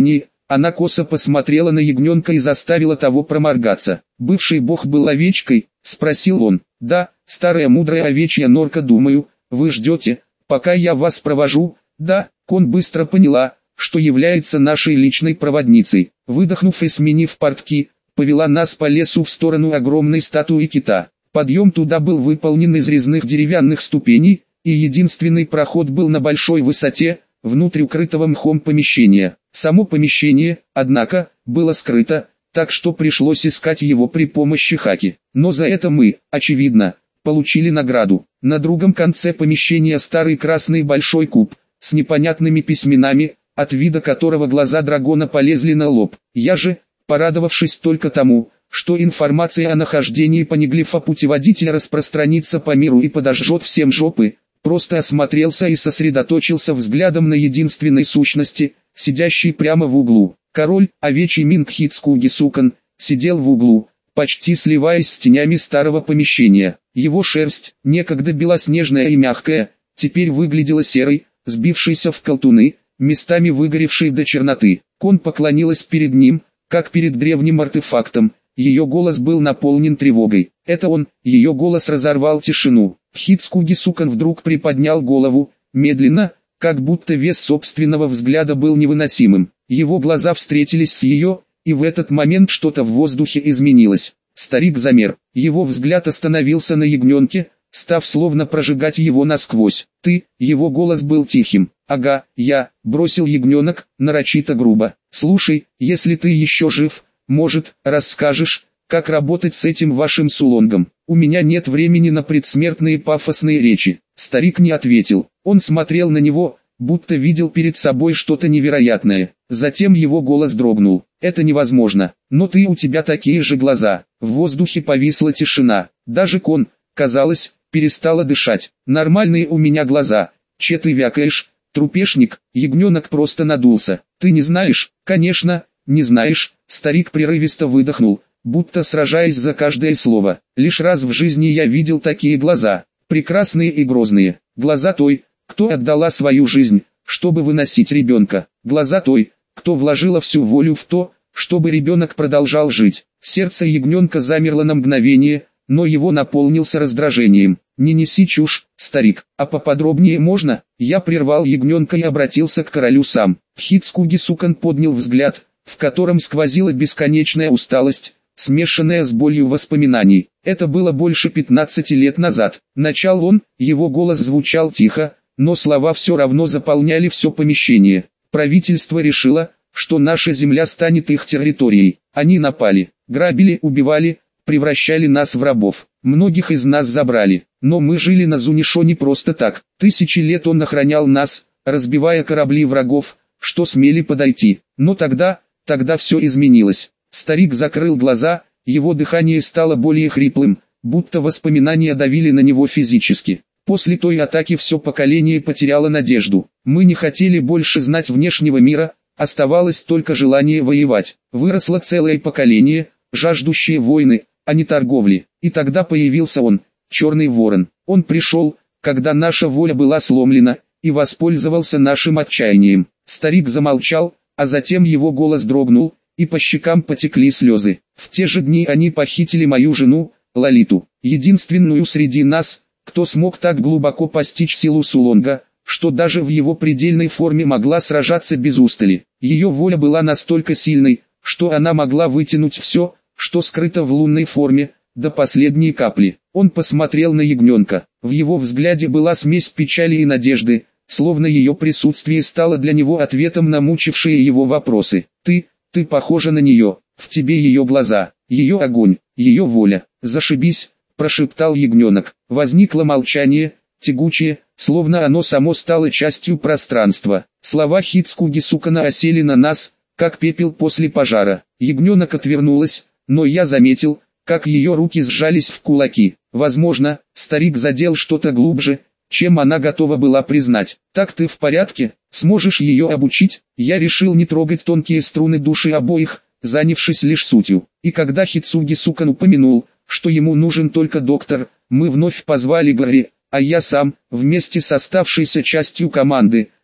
Она косо посмотрела на ягненка и заставила того проморгаться. «Бывший бог был овечкой?» – спросил он. «Да, старая мудрая овечья норка, думаю, вы ждете, пока я вас провожу?» «Да». Кон быстро поняла, что является нашей личной проводницей. Выдохнув и сменив портки, повела нас по лесу в сторону огромной статуи кита. Подъем туда был выполнен из резных деревянных ступеней, и единственный проход был на большой высоте, внутрь укрытого мхом помещения. Само помещение, однако, было скрыто, так что пришлось искать его при помощи хаки. Но за это мы, очевидно, получили награду. На другом конце помещения старый красный большой куб, с непонятными письменами, от вида которого глаза дракона полезли на лоб. Я же, порадовавшись только тому, что информация о нахождении понеглифа путеводителя распространится по миру и подожжет всем жопы, просто осмотрелся и сосредоточился взглядом на единственной сущности, сидящей прямо в углу. Король, овечий Минг Хицкуги Сукан, сидел в углу, почти сливаясь с тенями старого помещения. Его шерсть, некогда белоснежная и мягкая, теперь выглядела серой, сбившейся в колтуны, местами выгоревшей до черноты. Кон поклонилась перед ним, как перед древним артефактом. Ее голос был наполнен тревогой. Это он, ее голос разорвал тишину. Хицкуги Сукан вдруг приподнял голову, медленно, как будто вес собственного взгляда был невыносимым. Его глаза встретились с ее, и в этот момент что-то в воздухе изменилось. Старик замер. Его взгляд остановился на ягненке, став словно прожигать его насквозь. «Ты», его голос был тихим. «Ага, я», бросил ягненок, нарочито грубо. «Слушай, если ты еще жив, может, расскажешь, как работать с этим вашим сулонгом? У меня нет времени на предсмертные пафосные речи». Старик не ответил. Он смотрел на него, будто видел перед собой что-то невероятное. Затем его голос дрогнул. «Это невозможно. Но ты, у тебя такие же глаза». В воздухе повисла тишина. Даже Кон, казалось, перестала дышать. «Нормальные у меня глаза. Че ты вякаешь, трупешник?» Ягненок просто надулся. «Ты не знаешь?» «Конечно, не знаешь». Старик прерывисто выдохнул, будто сражаясь за каждое слово. «Лишь раз в жизни я видел такие глаза, прекрасные и грозные. Глаза той, кто отдала свою жизнь, чтобы выносить ребенка. Глаза той, кто вложила всю волю в то, чтобы ребенок продолжал жить». Сердце ягненка замерло на мгновение, но его наполнился раздражением. «Не неси чушь, старик, а поподробнее можно?» Я прервал ягненка и обратился к королю сам. Хицкуги Сукан поднял взгляд, в котором сквозила бесконечная усталость, смешанная с болью воспоминаний. Это было больше пятнадцати лет назад. Начал он, его голос звучал тихо, но слова все равно заполняли все помещение. Правительство решило, что наша земля станет их территорией. Они напали, грабили, убивали, превращали нас в рабов. Многих из нас забрали. Но мы жили на Зунишо не просто так. Тысячи лет он охранял нас, разбивая корабли врагов, что смели подойти. Но тогда... Тогда все изменилось. Старик закрыл глаза, его дыхание стало более хриплым, будто воспоминания давили на него физически. После той атаки все поколение потеряло надежду. Мы не хотели больше знать внешнего мира, оставалось только желание воевать. Выросло целое поколение, жаждущее войны, а не торговли. И тогда появился он, Черный Ворон. Он пришел, когда наша воля была сломлена, и воспользовался нашим отчаянием. Старик замолчал, а затем его голос дрогнул, и по щекам потекли слезы. В те же дни они похитили мою жену, Лолиту, единственную среди нас, кто смог так глубоко постичь силу Сулонга, что даже в его предельной форме могла сражаться без устали. Ее воля была настолько сильной, что она могла вытянуть все, что скрыто в лунной форме, до последней капли. Он посмотрел на ягненка. В его взгляде была смесь печали и надежды, словно ее присутствие стало для него ответом на мучившие его вопросы. «Ты, ты похожа на нее, в тебе ее глаза, ее огонь, ее воля». «Зашибись», – прошептал ягненок. Возникло молчание, тягучее, словно оно само стало частью пространства. Слова Хицкуги Сукана осели на нас, как пепел после пожара. Ягненок отвернулась, но я заметил, как ее руки сжались в кулаки. Возможно, старик задел что-то глубже, чем она готова была признать. «Так ты в порядке? Сможешь ее обучить?» Я решил не трогать тонкие струны души обоих, занявшись лишь сутью. И когда Хицкуги Сукан упомянул, что ему нужен только доктор, мы вновь позвали Гарри, а я сам, вместе с оставшейся частью команды,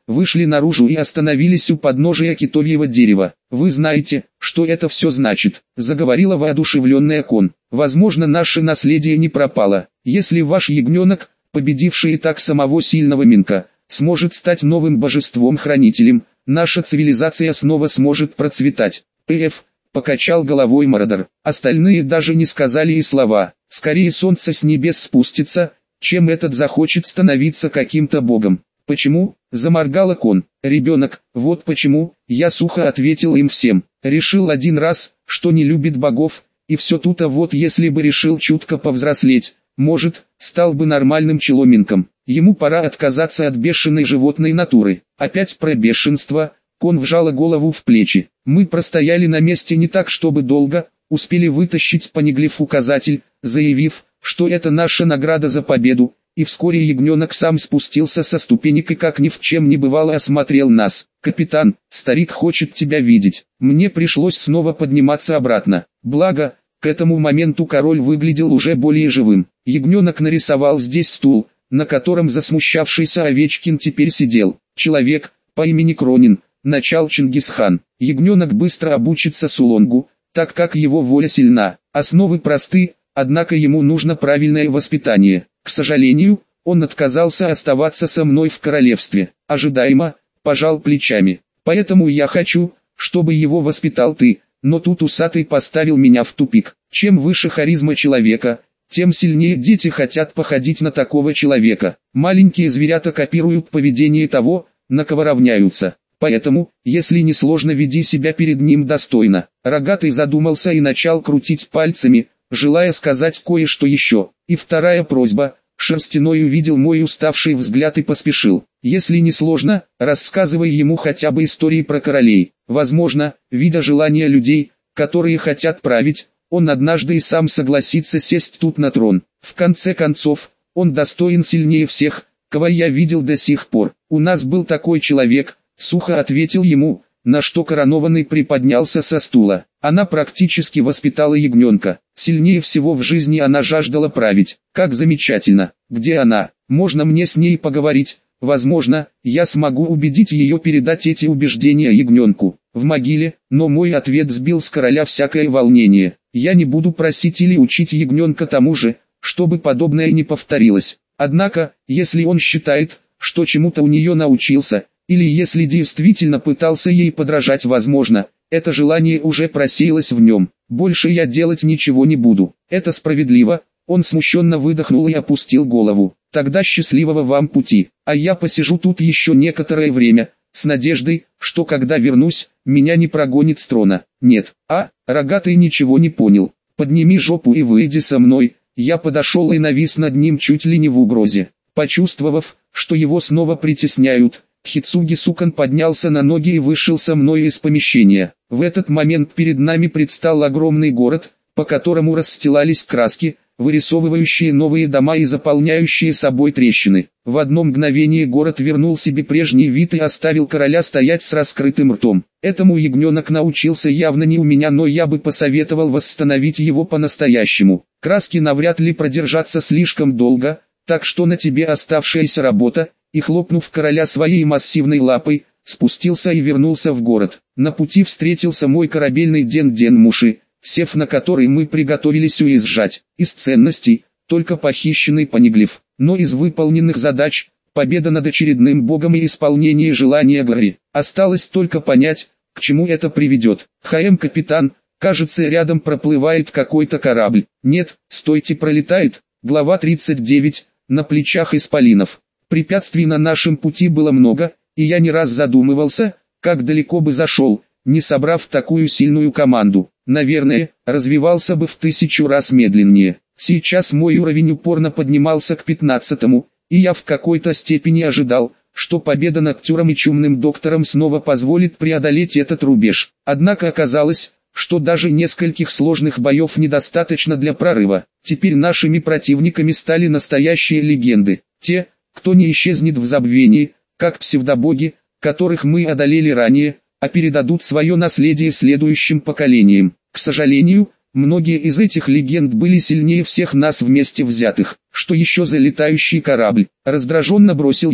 вышли наружу и остановились у подножия китовьего дерева. «Вы знаете, что это все значит», — заговорила воодушевленная Кон. «Возможно, наше наследие не пропало. Если ваш ягненок, победивший и так самого сильного Минка, сможет стать новым божеством-хранителем, наша цивилизация снова сможет процветать». «Пф», — покачал головой Мародер. Остальные даже не сказали и слова. «Скорее солнце с небес спустится, чем этот захочет становиться каким-то богом». «Почему?» — заморгала Кон. «Ребенок, вот почему», — я сухо ответил им всем. «Решил один раз, что не любит богов, и все тут, а вот если бы решил чутко повзрослеть, может, стал бы нормальным челоминком. Ему пора отказаться от бешеной животной натуры». Опять про бешенство. Кон вжала голову в плечи. Мы простояли на месте не так чтобы долго, успели вытащить Понеглиф указатель, заявив, что это наша награда за победу, и вскоре ягненок сам спустился со ступенек и как ни в чем не бывало осмотрел нас. «Капитан, старик хочет тебя видеть». Мне пришлось снова подниматься обратно. Благо, к этому моменту король выглядел уже более живым. Ягненок нарисовал здесь стул, на котором засмущавшийся Овечкин теперь сидел. Человек, по имени Кронин, начал Чингисхан. Ягненок быстро обучится Сулонгу, так как его воля сильна. Основы просты, однако ему нужно правильное воспитание. К сожалению, он отказался оставаться со мной в королевстве. Ожидаемо, пожал плечами. Поэтому я хочу, чтобы его воспитал ты. Но тут усатый поставил меня в тупик. Чем выше харизма человека, тем сильнее дети хотят походить на такого человека. Маленькие зверята копируют поведение того, на кого равняются. Поэтому, если не сложно, веди себя перед ним достойно. Рогатый задумался и начал крутить пальцами, желая сказать кое-что еще. И вторая просьба. Шерстяной увидел мой уставший взгляд и поспешил. Если не сложно, рассказывай ему хотя бы истории про королей. Возможно, видя желания людей, которые хотят править, он однажды и сам согласится сесть тут на трон. В конце концов, он достоин сильнее всех, кого я видел до сих пор. У нас был такой человек, сухо ответил ему, на что коронованный приподнялся со стула. Она практически воспитала ягненка. Сильнее всего в жизни она жаждала править. Как замечательно. Где она? Можно мне с ней поговорить? Возможно, я смогу убедить ее передать эти убеждения ягненку. В могиле, но мой ответ сбил с короля всякое волнение. Я не буду просить или учить ягненка тому же, чтобы подобное не повторилось. Однако, если он считает, что чему-то у нее научился, или если действительно пытался ей подражать, возможно, это желание уже просеялось в нем. Больше я делать ничего не буду. Это справедливо. Он смущенно выдохнул и опустил голову. Тогда счастливого вам пути. А я посижу тут еще некоторое время, с надеждой, что когда вернусь, меня не прогонит с трона. Нет. А, Рогатый ничего не понял. Подними жопу и выйди со мной. Я подошел и навис над ним чуть ли не в угрозе. Почувствовав, что его снова притесняют, Хицуги Сукан поднялся на ноги и вышел со мной из помещения. В этот момент перед нами предстал огромный город, по которому расстилались краски, вырисовывающие новые дома и заполняющие собой трещины. В одно мгновение город вернул себе прежний вид и оставил короля стоять с раскрытым ртом. Этому ягненок научился явно не у меня, но я бы посоветовал восстановить его по-настоящему. Краски навряд ли продержатся слишком долго, так что на тебе оставшаяся работа. И хлопнув короля своей массивной лапой, спустился и вернулся в город. На пути встретился мой корабельный Ден-Ден Муши, сев на который мы приготовились уезжать. Из ценностей, только похищенный Понеглиф, но из выполненных задач, победа над очередным богом и исполнение желания Гори. Осталось только понять, к чему это приведет. ХМ капитан, кажется, рядом проплывает какой-то корабль. Нет, стойте, пролетает. Глава тридцать девять, на плечах исполинов. Препятствий на нашем пути было много, и я не раз задумывался, как далеко бы зашел, не собрав такую сильную команду. Наверное, развивался бы в тысячу раз медленнее. Сейчас мой уровень упорно поднимался к пятнадцатому, и я в какой-то степени ожидал, что победа над Тюром и Чумным Доктором снова позволит преодолеть этот рубеж. Однако оказалось, что даже нескольких сложных боев недостаточно для прорыва. Теперь нашими противниками стали настоящие легенды. Те, кто не исчезнет в забвении, как псевдобоги, которых мы одолели ранее, а передадут свое наследие следующим поколениям. К сожалению, многие из этих легенд были сильнее всех нас вместе взятых. Что еще за летающий корабль? Раздраженно бросил я,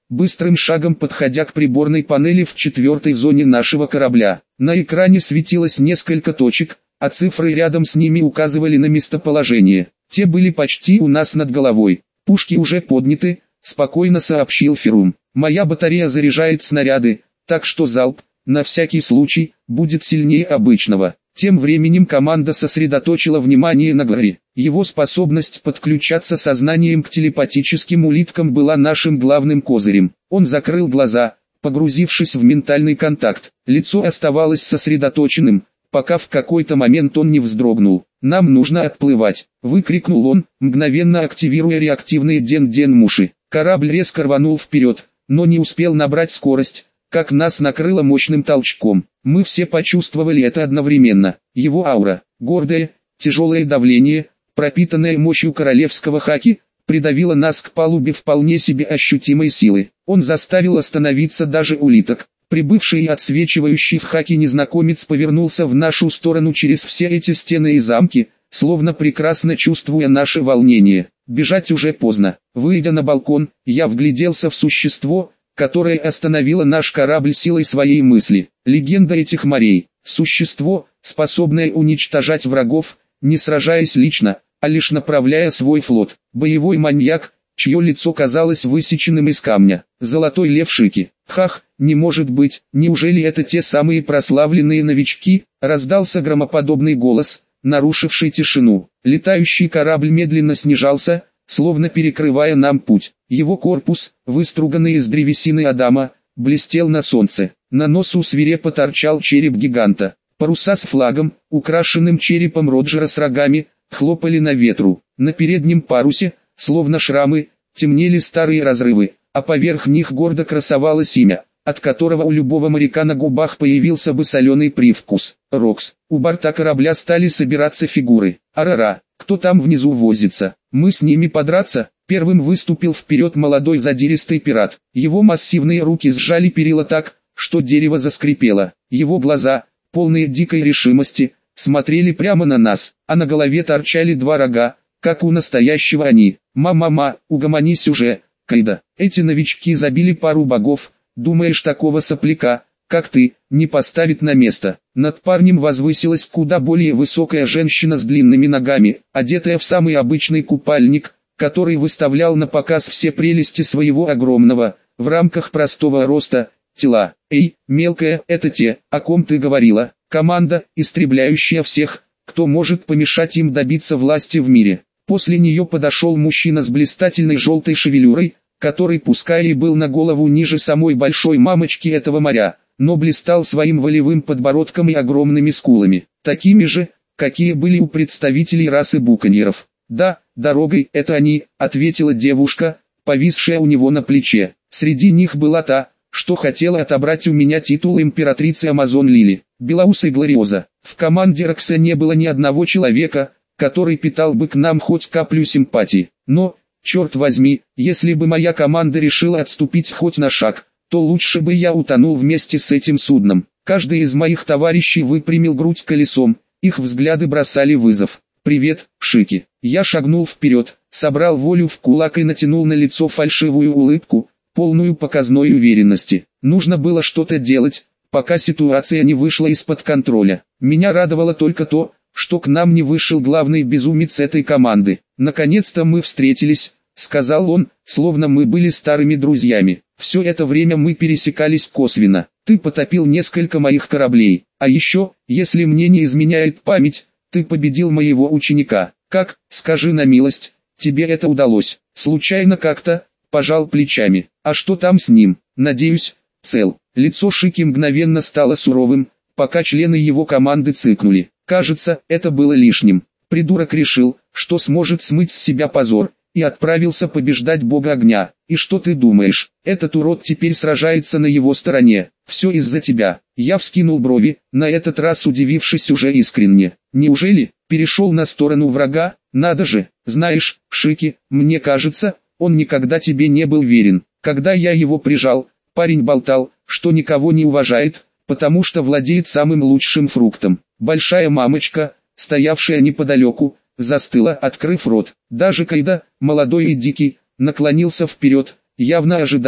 быстрым шагом подходя к приборной панели в четвертой зоне нашего корабля. На экране светилось несколько точек, а цифры рядом с ними указывали на местоположение. Те были почти у нас над головой. «Пушки уже подняты», — спокойно сообщил Ферум. «Моя батарея заряжает снаряды, так что залп, на всякий случай, будет сильнее обычного». Тем временем команда сосредоточила внимание на Гарри. Его способность подключаться сознанием к телепатическим улиткам была нашим главным козырем. Он закрыл глаза, погрузившись в ментальный контакт. Лицо оставалось сосредоточенным, пока в какой-то момент он не вздрогнул. «Нам нужно отплывать!» — выкрикнул он, мгновенно активируя реактивные ден-ден-муши. Корабль резко рванул вперед, но не успел набрать скорость, как нас накрыло мощным толчком. Мы все почувствовали это одновременно. Его аура, гордое, тяжелое давление, пропитанное мощью королевского хаки, придавило нас к палубе вполне себе ощутимой силы. Он заставил остановиться даже улиток. Прибывший и отсвечивающий в хаке незнакомец повернулся в нашу сторону через все эти стены и замки, словно прекрасно чувствуя наше волнение. Бежать уже поздно. Выйдя на балкон, я вгляделся в существо, которое остановило наш корабль силой своей мысли. Легенда этих морей. Существо, способное уничтожать врагов, не сражаясь лично, а лишь направляя свой флот. Боевой маньяк, чье лицо казалось высеченным из камня. Золотой лев Шики. Хах, не может быть, неужели это те самые прославленные новички? Раздался громоподобный голос, нарушивший тишину. Летающий корабль медленно снижался, словно перекрывая нам путь. Его корпус, выструганный из древесины Адама, блестел на солнце. На носу свирепо торчал череп гиганта. Паруса с флагом, украшенным черепом Роджера с рогами, хлопали на ветру. На переднем парусе, словно шрамы, темнели старые разрывы, а поверх них гордо красовалось имя, от которого у любого моряка на губах появился бы соленый привкус. Рокс. У борта корабля стали собираться фигуры. Арара, кто там внизу возится? Мы с ними подраться? Первым выступил вперед молодой задиристый пират. Его массивные руки сжали перила так, что дерево заскрипело. Его глаза, полные дикой решимости, смотрели прямо на нас, а на голове торчали два рога, как у настоящего они. «Ма-ма-ма, угомонись уже, Кайда». Эти новички забили пару богов. Думаешь, такого сопляка, как ты, не поставит на место? Над парнем возвысилась куда более высокая женщина с длинными ногами, одетая в самый обычный купальник, который выставлял на показ все прелести своего огромного, в рамках простого роста, тела. «Эй, мелкая, это те, о ком ты говорила, команда, истребляющая всех, кто может помешать им добиться власти в мире». После нее подошел мужчина с блистательной желтой шевелюрой, который пускай и был на голову ниже самой большой мамочки этого моря, но блистал своим волевым подбородком и огромными скулами, такими же, какие были у представителей расы буконьеров. «Да, дорогой, это они», — ответила девушка, повисшая у него на плече. Среди них была та, что хотела отобрать у меня титул императрицы Амазон Лили, Белоуса и Глориоза. В команде Рокса не было ни одного человека, который питал бы к нам хоть каплю симпатии. Но, черт возьми, если бы моя команда решила отступить хоть на шаг, то лучше бы я утонул вместе с этим судном. Каждый из моих товарищей выпрямил грудь колесом, их взгляды бросали вызов. «Привет, Шики». Я шагнул вперед, собрал волю в кулак и натянул на лицо фальшивую улыбку, полную показной уверенности. Нужно было что-то делать, пока ситуация не вышла из-под контроля. Меня радовало только то, что к нам не вышел главный безумец этой команды. «Наконец-то мы встретились», — сказал он, словно мы были старыми друзьями. «Все это время мы пересекались косвенно. Ты потопил несколько моих кораблей, а еще, если мне не изменяет память, ты победил моего ученика. Как, скажи на милость, тебе это удалось?» «Случайно как-то», — пожал плечами. «А что там с ним? Надеюсь, цел». Лицо Шики мгновенно стало суровым, пока члены его команды цыкнули. Кажется, это было лишним. Придурок решил, что сможет смыть с себя позор, и отправился побеждать бога огня. И что ты думаешь, этот урод теперь сражается на его стороне? Все из-за тебя. Я вскинул брови, на этот раз удивившись уже искренне. Неужели, перешел на сторону врага? Надо же, знаешь, Шики, мне кажется, он никогда тебе не был верен. Когда я его прижал, парень болтал, что никого не уважает, потому что владеет самым лучшим фруктом. Большая мамочка, стоявшая неподалеку, застыла, открыв рот. Даже Кайда, молодой и дикий, наклонился вперед, явно ожидая,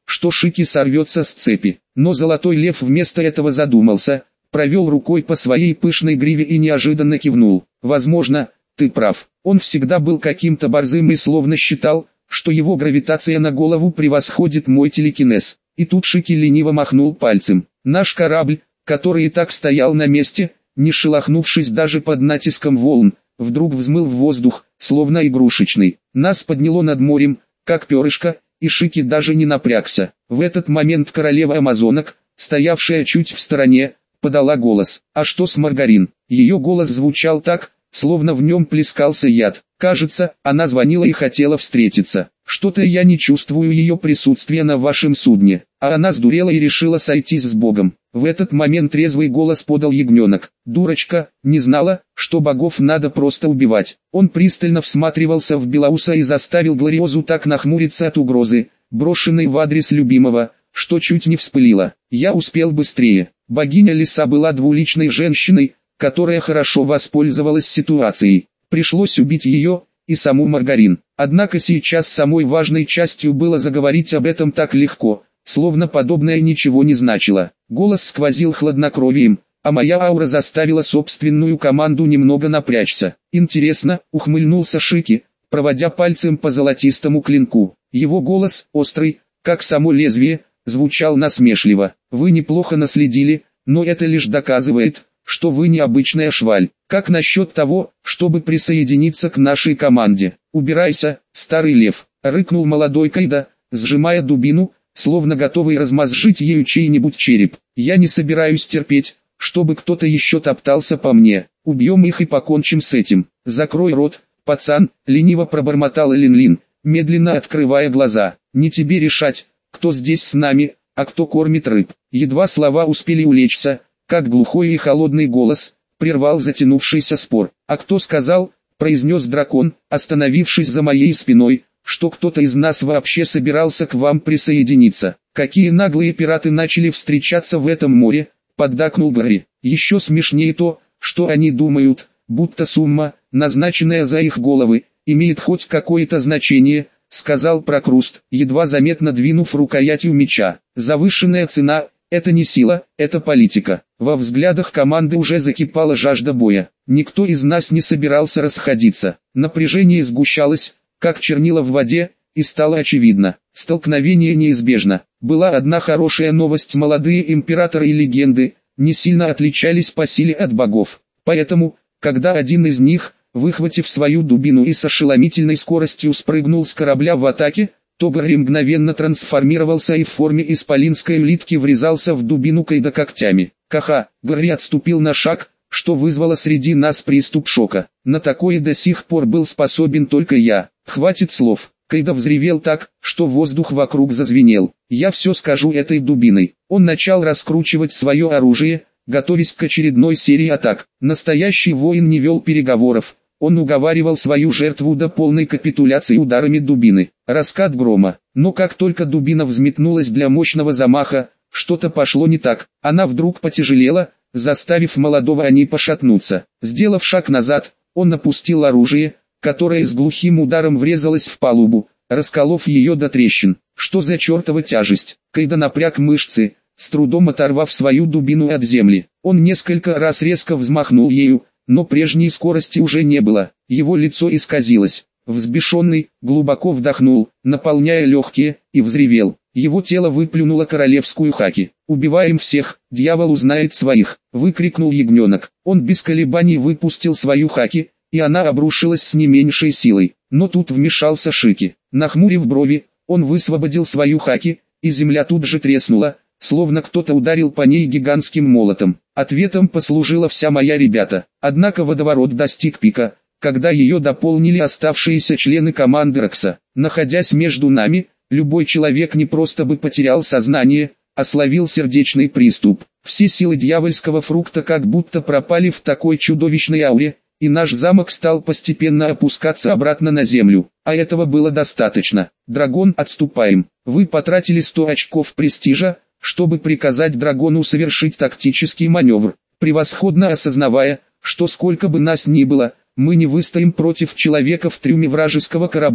что Шики сорвется с цепи. Но Золотой Лев вместо этого задумался, провел рукой по своей пышной гриве и неожиданно кивнул. «Возможно, ты прав. Он всегда был каким-то борзым и словно считал, что его гравитация на голову превосходит мой телекинез». И тут Шики лениво махнул пальцем. Наш корабль, который и так стоял на месте, не шелохнувшись даже под натиском волн, вдруг взмыл в воздух, словно игрушечный. Нас подняло над морем, как перышко, и Шики даже не напрягся. В этот момент королева амазонок, стоявшая чуть в стороне, подала голос. «А что с Маргарин?» Ее голос звучал так, словно в нем плескался яд. Кажется, она звонила и хотела встретиться. Что-то я не чувствую ее присутствия на вашем судне. А она сдурела и решила сойтись с Богом. В этот момент трезвый голос подал ягненок. Дурочка, не знала, что богов надо просто убивать. Он пристально всматривался в Белауса и заставил Глориозу так нахмуриться от угрозы, брошенной в адрес любимого, что чуть не вспылила. Я успел быстрее. Богиня Лиса была двуличной женщиной, которая хорошо воспользовалась ситуацией. Пришлось убить ее и саму Маргарин. Однако сейчас самой важной частью было заговорить об этом так легко, словно подобное ничего не значило. Голос сквозил хладнокровием, а моя аура заставила собственную команду немного напрячься. «Интересно», — ухмыльнулся Шики, проводя пальцем по золотистому клинку. Его голос, острый, как само лезвие, звучал насмешливо. «Вы неплохо наследили, но это лишь доказывает, что вы не обычная шваль. Как насчет того, чтобы присоединиться к нашей команде?» «Убирайся, старый лев», — рыкнул молодой Кайда, сжимая дубину, словно готовый размозжить ею чей-нибудь череп. «Я не собираюсь терпеть, чтобы кто-то еще топтался по мне. Убьем их и покончим с этим». «Закрой рот, пацан», — лениво пробормотал Лин-Лин, медленно открывая глаза. «Не тебе решать, кто здесь с нами, а кто кормит рыб». Едва слова успели улечься, как глухой и холодный голос прервал затянувшийся спор. «А кто сказал?» — произнес дракон, остановившись за моей спиной, «что кто-то из нас вообще собирался к вам присоединиться. Какие наглые пираты начали встречаться в этом море?» — поддакнул Гарри. «Еще смешнее то, что они думают, будто сумма, назначенная за их головы, имеет хоть какое-то значение», — сказал Прокруст, едва заметно двинув рукоятью меча. «Завышенная цена — это не сила, это политика». Во взглядах команды уже закипала жажда боя. Никто из нас не собирался расходиться. Напряжение сгущалось, как чернила в воде, и стало очевидно. Столкновение неизбежно. Была одна хорошая новость: молодые императоры и легенды не сильно отличались по силе от богов. Поэтому, когда один из них, выхватив свою дубину и с ошеломительной скоростью спрыгнул с корабля в атаке, то Гарри мгновенно трансформировался и в форме исполинской улитки врезался в дубину Кайда когтями. Ха-ха, Гарри отступил на шаг, что вызвало среди нас приступ шока. На такое до сих пор был способен только я. «Хватит слов». Кайда взревел так, что воздух вокруг зазвенел. «Я все скажу этой дубиной». Он начал раскручивать свое оружие, готовясь к очередной серии атак. Настоящий воин не вел переговоров. Он уговаривал свою жертву до полной капитуляции ударами дубины. Раскат грома. Но как только дубина взметнулась для мощного замаха, что-то пошло не так. Она вдруг потяжелела, заставив молодого Ани пошатнуться. Сделав шаг назад, он опустил оружие, которое с глухим ударом врезалось в палубу, расколов ее до трещин. Что за чертова тяжесть? Кайда напряг мышцы, с трудом оторвав свою дубину от земли. Он несколько раз резко взмахнул ею, но прежней скорости уже не было. Его лицо исказилось. Взбешенный, глубоко вдохнул, наполняя легкие, и взревел. Его тело выплюнуло королевскую хаки. «Убиваем всех, дьявол узнает своих!» — выкрикнул ягненок. Он без колебаний выпустил свою хаки, и она обрушилась с не меньшей силой. Но тут вмешался Шики. Нахмурив брови, он высвободил свою хаки, и земля тут же треснула, словно кто-то ударил по ней гигантским молотом. Ответом послужила вся моя ребята. Однако водоворот достиг пика, когда ее дополнили оставшиеся члены команды Рекса. Находясь между нами, любой человек не просто бы потерял сознание, а словил сердечный приступ. Все силы дьявольского фрукта как будто пропали в такой чудовищной ауре, и наш замок стал постепенно опускаться обратно на землю. А этого было достаточно. «Драгон, отступаем. Вы потратили сто очков престижа, чтобы приказать дракону совершить тактический маневр, превосходно осознавая, что сколько бы нас ни было, мы не выстоим против человека в трюме вражеского корабля,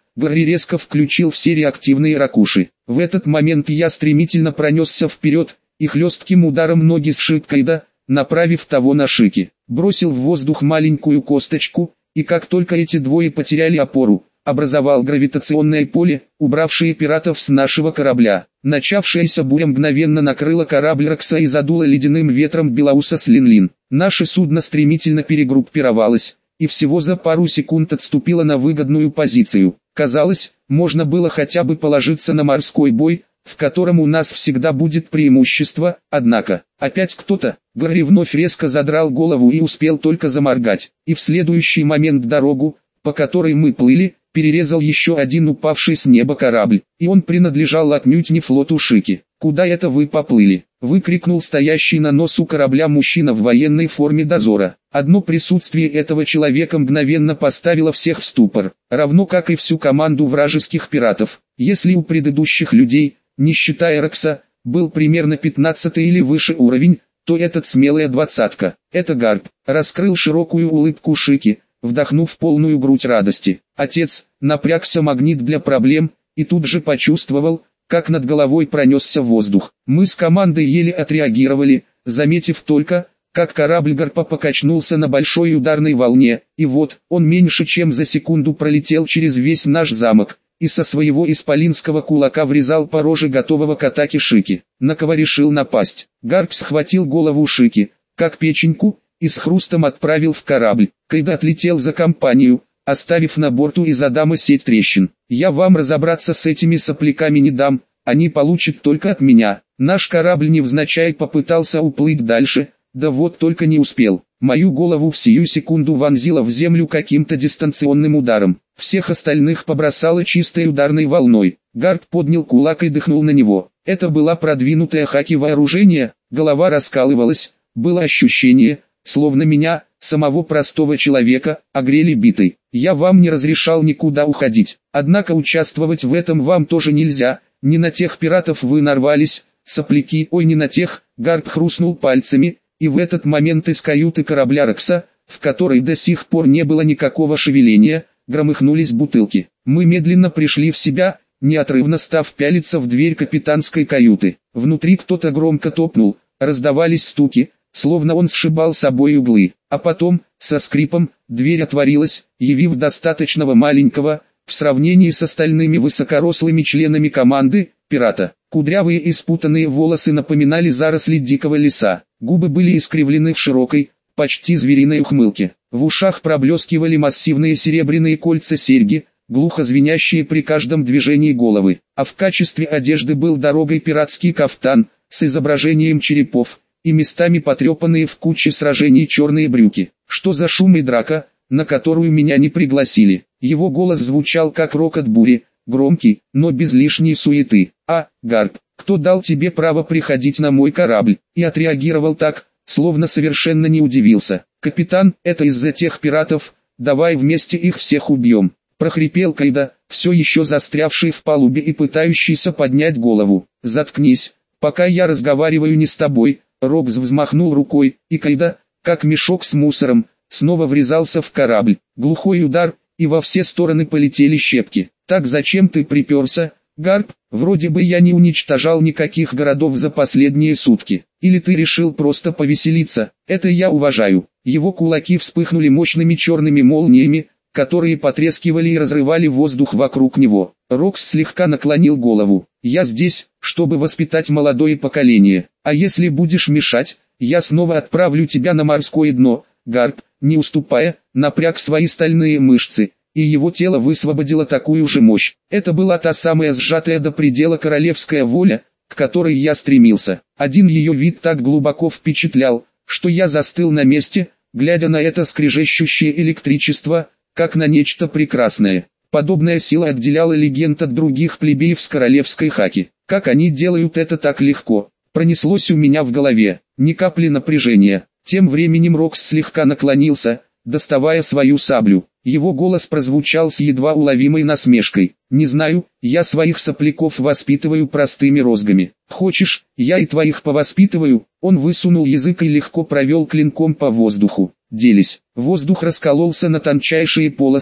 Гарри резко включил все реактивные ракуши. В этот момент я стремительно пронесся вперед, и хлестким ударом ноги сшиб Кайда, направив того на Шики. Бросил в воздух маленькую косточку, и как только эти двое потеряли опору, образовал гравитационное поле, убравшее пиратов с нашего корабля. Начавшаяся буря мгновенно накрыла корабль Рокса и задула ледяным ветром Белауса с Лин-Лин. Наше судно стремительно перегруппировалось, и всего за пару секунд отступило на выгодную позицию. Казалось, можно было хотя бы положиться на морской бой, в котором у нас всегда будет преимущество, однако, опять кто-то. Гарри вновь резко задрал голову и успел только заморгать, и в следующий момент дорогу, по которой мы плыли, перерезал еще один упавший с неба корабль, и он принадлежал отнюдь не флоту Шики. «Куда это вы поплыли?» — выкрикнул стоящий на носу корабля мужчина в военной форме дозора. Одно присутствие этого человека мгновенно поставило всех в ступор, равно как и всю команду вражеских пиратов. Если у предыдущих людей, не считая Рокса, был примерно пятнадцатый или выше уровень, то этот смелая двадцатка. Это Гарп. Раскрыл широкую улыбку Шики, вдохнув полную грудь радости. Отец, напрягся магнит для проблем, и тут же почувствовал, как над головой пронесся воздух. Мы с командой еле отреагировали, заметив только, как корабль Гарпа покачнулся на большой ударной волне, и вот, он меньше чем за секунду пролетел через весь наш замок, и со своего исполинского кулака врезал по роже готового к атаке Шики. На кого решил напасть? Гарп схватил голову Шики, как печеньку, и с хрустом отправил в корабль. Кайда отлетел за компанию, оставив на борту из Адама сеть трещин. «Я вам разобраться с этими сопляками не дам, они получат только от меня». Наш корабль невзначай попытался уплыть дальше, да вот только не успел. Мою голову в сию секунду вонзило в землю каким-то дистанционным ударом. Всех остальных побросало чистой ударной волной. Гарп поднял кулак и дыхнул на него. Это была продвинутая хаки вооружение, голова раскалывалась, было ощущение, словно меня, самого простого человека, огрели битой. Я вам не разрешал никуда уходить, однако участвовать в этом вам тоже нельзя, не на тех пиратов вы нарвались, сопляки, ой не на тех. Гарп хрустнул пальцами, и в этот момент из каюты корабля Рокса, в которой до сих пор не было никакого шевеления, громыхнулись бутылки. Мы медленно пришли в себя, неотрывно став пялиться в дверь капитанской каюты. Внутри кто-то громко топнул, раздавались стуки, словно он сшибал с обои углы, а потом, со скрипом, дверь отворилась, явив достаточного маленького, в сравнении с остальными высокорослыми членами команды, пирата. Кудрявые и спутанные волосы напоминали заросли дикого леса, губы были искривлены в широкой, почти звериной ухмылке. В ушах проблескивали массивные серебряные кольца серьги, глухо звенящие при каждом движении головы, а в качестве одежды был дорогой пиратский кафтан, с изображением черепов, и местами потрепанные в куче сражений черные брюки. Что за шум и драка, на которую меня не пригласили? Его голос звучал как рокот бури, громкий, но без лишней суеты. «А, Гарп, кто дал тебе право приходить на мой корабль?» И отреагировал так, словно совершенно не удивился. «Капитан, это из-за тех пиратов, давай вместе их всех убьем», прохрипел Кайда, все еще застрявший в палубе и пытающийся поднять голову. «Заткнись, пока я разговариваю не с тобой». Рокс взмахнул рукой, и Кайда, как мешок с мусором, снова врезался в корабль. Глухой удар, и во все стороны полетели щепки. «Так зачем ты приперся, Гарп? Вроде бы я не уничтожал никаких городов за последние сутки. Или ты решил просто повеселиться? Это я уважаю». Его кулаки вспыхнули мощными черными молниями, которые потрескивали и разрывали воздух вокруг него. Рокс слегка наклонил голову. «Я здесь, чтобы воспитать молодое поколение. А если будешь мешать, я снова отправлю тебя на морское дно». Гарп, не уступая, напряг свои стальные мышцы, и его тело высвободило такую же мощь. Это была та самая сжатая до предела королевская воля, к которой я стремился. Один ее вид так глубоко впечатлял, что я застыл на месте, глядя на это скрежещущее электричество, как на нечто прекрасное. Подобная сила отделяла легенд от других плебеев с королевской хаки. Как они делают это так легко? Пронеслось у меня в голове, ни капли напряжения. Тем временем Рокс слегка наклонился, доставая свою саблю. Его голос прозвучал с едва уловимой насмешкой. «Не знаю, я своих сопляков воспитываю простыми розгами. Хочешь, я и твоих повоспитываю?» Он высунул язык и легко провел клинком по воздуху. Делись. Воздух раскололся на тончайшие полосы,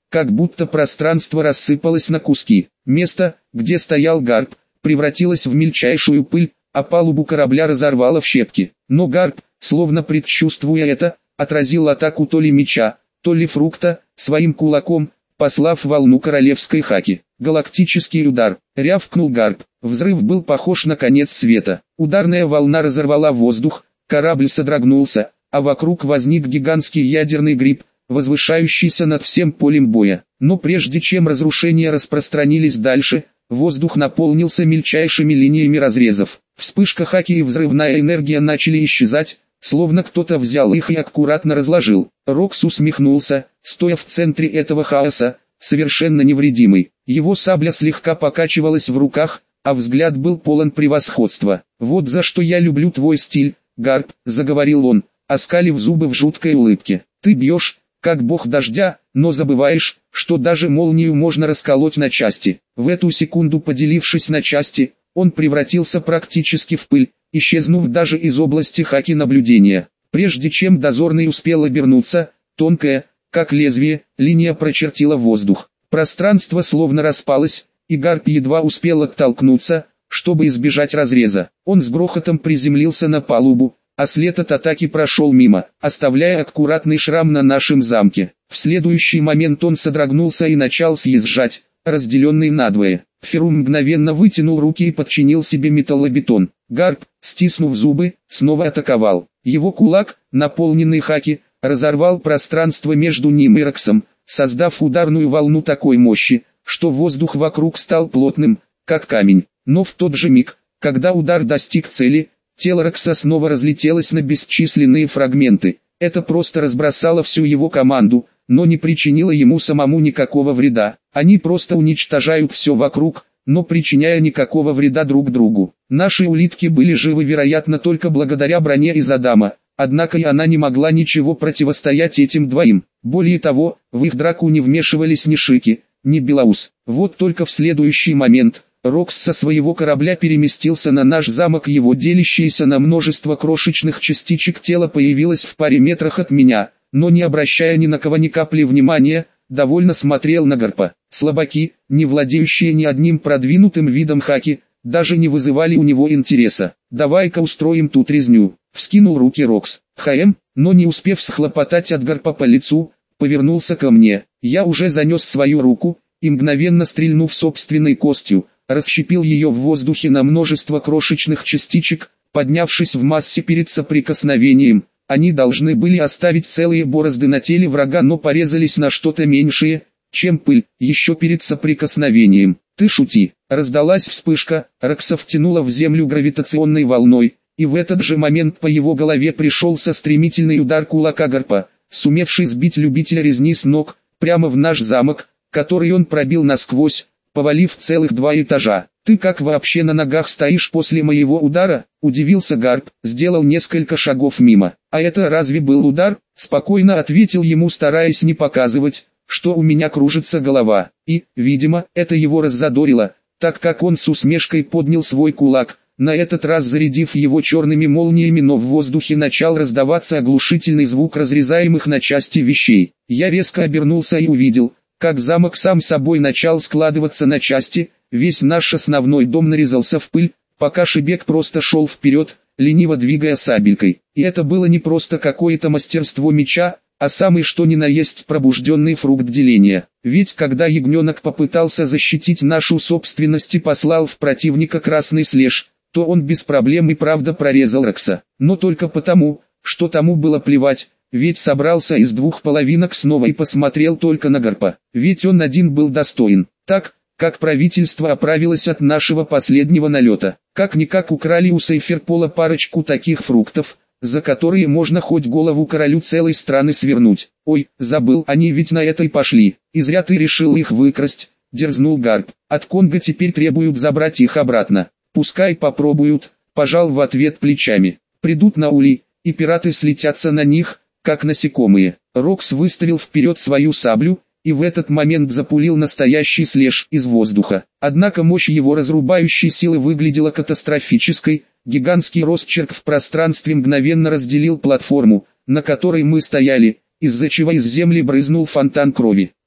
как будто пространство рассыпалось на куски. Место, где стоял Гарп, превратилось в мельчайшую пыль, а палубу корабля разорвало в щепки. Но Гарп, словно предчувствуя это, отразил атаку то ли меча, то ли фрукта, своим кулаком, послав волну королевской хаки. Галактический удар. Рявкнул Гарп. Взрыв был похож на конец света. Ударная волна разорвала воздух, корабль содрогнулся, а вокруг возник гигантский ядерный гриб, возвышающийся над всем полем боя. Но прежде чем разрушения распространились дальше, воздух наполнился мельчайшими линиями разрезов. Вспышка хаки и взрывная энергия начали исчезать, словно кто-то взял их и аккуратно разложил. Рокс усмехнулся, стоя в центре этого хаоса, совершенно невредимый. Его сабля слегка покачивалась в руках, а взгляд был полон превосходства. «Вот за что я люблю твой стиль, Гарп», — заговорил он, оскалив зубы в жуткой улыбке. «Ты бьешь, как бог дождя, но забываешь, что даже молнию можно расколоть на части». В эту секунду, поделившись на части, он превратился практически в пыль, исчезнув даже из области хаки наблюдения. Прежде чем дозорный успел обернуться, тонкая, как лезвие, линия прочертила воздух. Пространство словно распалось, и Гарп едва успел оттолкнуться, чтобы избежать разреза. Он с грохотом приземлился на палубу, а след от атаки прошел мимо, оставляя аккуратный шрам на нашем замке. В следующий момент он содрогнулся и начал съезжать, разделенный надвое. Ферум мгновенно вытянул руки и подчинил себе металлобетон. Гарп, стиснув зубы, снова атаковал. Его кулак, наполненный хаки, разорвал пространство между ним и Роксом, создав ударную волну такой мощи, что воздух вокруг стал плотным, как камень. Но в тот же миг, когда удар достиг цели, тело Рокса снова разлетелось на бесчисленные фрагменты. Это просто разбросало всю его команду, но не причинило ему самому никакого вреда. Они просто уничтожают все вокруг, но причиняя никакого вреда друг другу. Наши улитки были живы, вероятно, только благодаря броне из Адама, однако и она не могла ничего противостоять этим двоим. Более того, в их драку не вмешивались ни Шики, ни Белаус. Вот только в следующий момент Рокс со своего корабля переместился на наш замок, его делящееся на множество крошечных частичек тело появилось в паре метрах от меня, но не обращая ни на кого ни капли внимания, довольно смотрел на Гарпа. Слабаки, не владеющие ни одним продвинутым видом хаки, даже не вызывали у него интереса. «Давай-ка устроим тут резню», — вскинул руки Рокс. ХМ, но не успев схлопотать от Гарпа по лицу, повернулся ко мне. Я уже занес свою руку, и мгновенно стрельнув собственной костью, расщепил ее в воздухе на множество крошечных частичек, поднявшись в массе перед соприкосновением. Они должны были оставить целые борозды на теле врага, но порезались на что-то меньшее, чем пыль, еще перед соприкосновением. «Ты шути!» Раздалась вспышка, Рокса втянула в землю гравитационной волной, и в этот же момент по его голове пришелся стремительный удар кулака Гарпа, сумевший сбить любителя резни с ног, прямо в наш замок, который он пробил насквозь, повалив целых два этажа. «Ты как вообще на ногах стоишь после моего удара?» – удивился Гарп, сделал несколько шагов мимо. «А это разве был удар?» – спокойно ответил ему, стараясь не показывать, что у меня кружится голова. И, видимо, это его раззадорило, так как он с усмешкой поднял свой кулак, на этот раз зарядив его черными молниями, но в воздухе начал раздаваться оглушительный звук разрезаемых на части вещей. Я резко обернулся и увидел, как замок сам собой начал складываться на части. Весь наш основной дом нарезался в пыль, пока Шибек просто шел вперед, лениво двигая сабелькой. И это было не просто какое-то мастерство меча, а самый что ни на есть пробужденный фрукт деления. Ведь когда ягненок попытался защитить нашу собственность и послал в противника красный слеж, то он без проблем и правда прорезал Рокса. Но только потому, что тому было плевать, ведь собрался из двух половинок снова и посмотрел только на Гарпа. Ведь он один был достоин. Так, как правительство оправилось от нашего последнего налета. Как-никак украли у Сейферпола парочку таких фруктов, за которые можно хоть голову королю целой страны свернуть. «Ой, забыл, они ведь на это и пошли. И зря ты решил их выкрасть», — дерзнул Гарп. «От Конго теперь требуют забрать их обратно». «Пускай попробуют», — пожал в ответ плечами. «Придут на Ули, и пираты слетятся на них, как насекомые». Рокс выставил вперед свою саблю, и в этот момент запулил настоящий слеж из воздуха. Однако мощь его разрубающей силы выглядела катастрофической. Гигантский росчерк в пространстве мгновенно разделил платформу, на которой мы стояли, из-за чего из земли брызнул фонтан крови.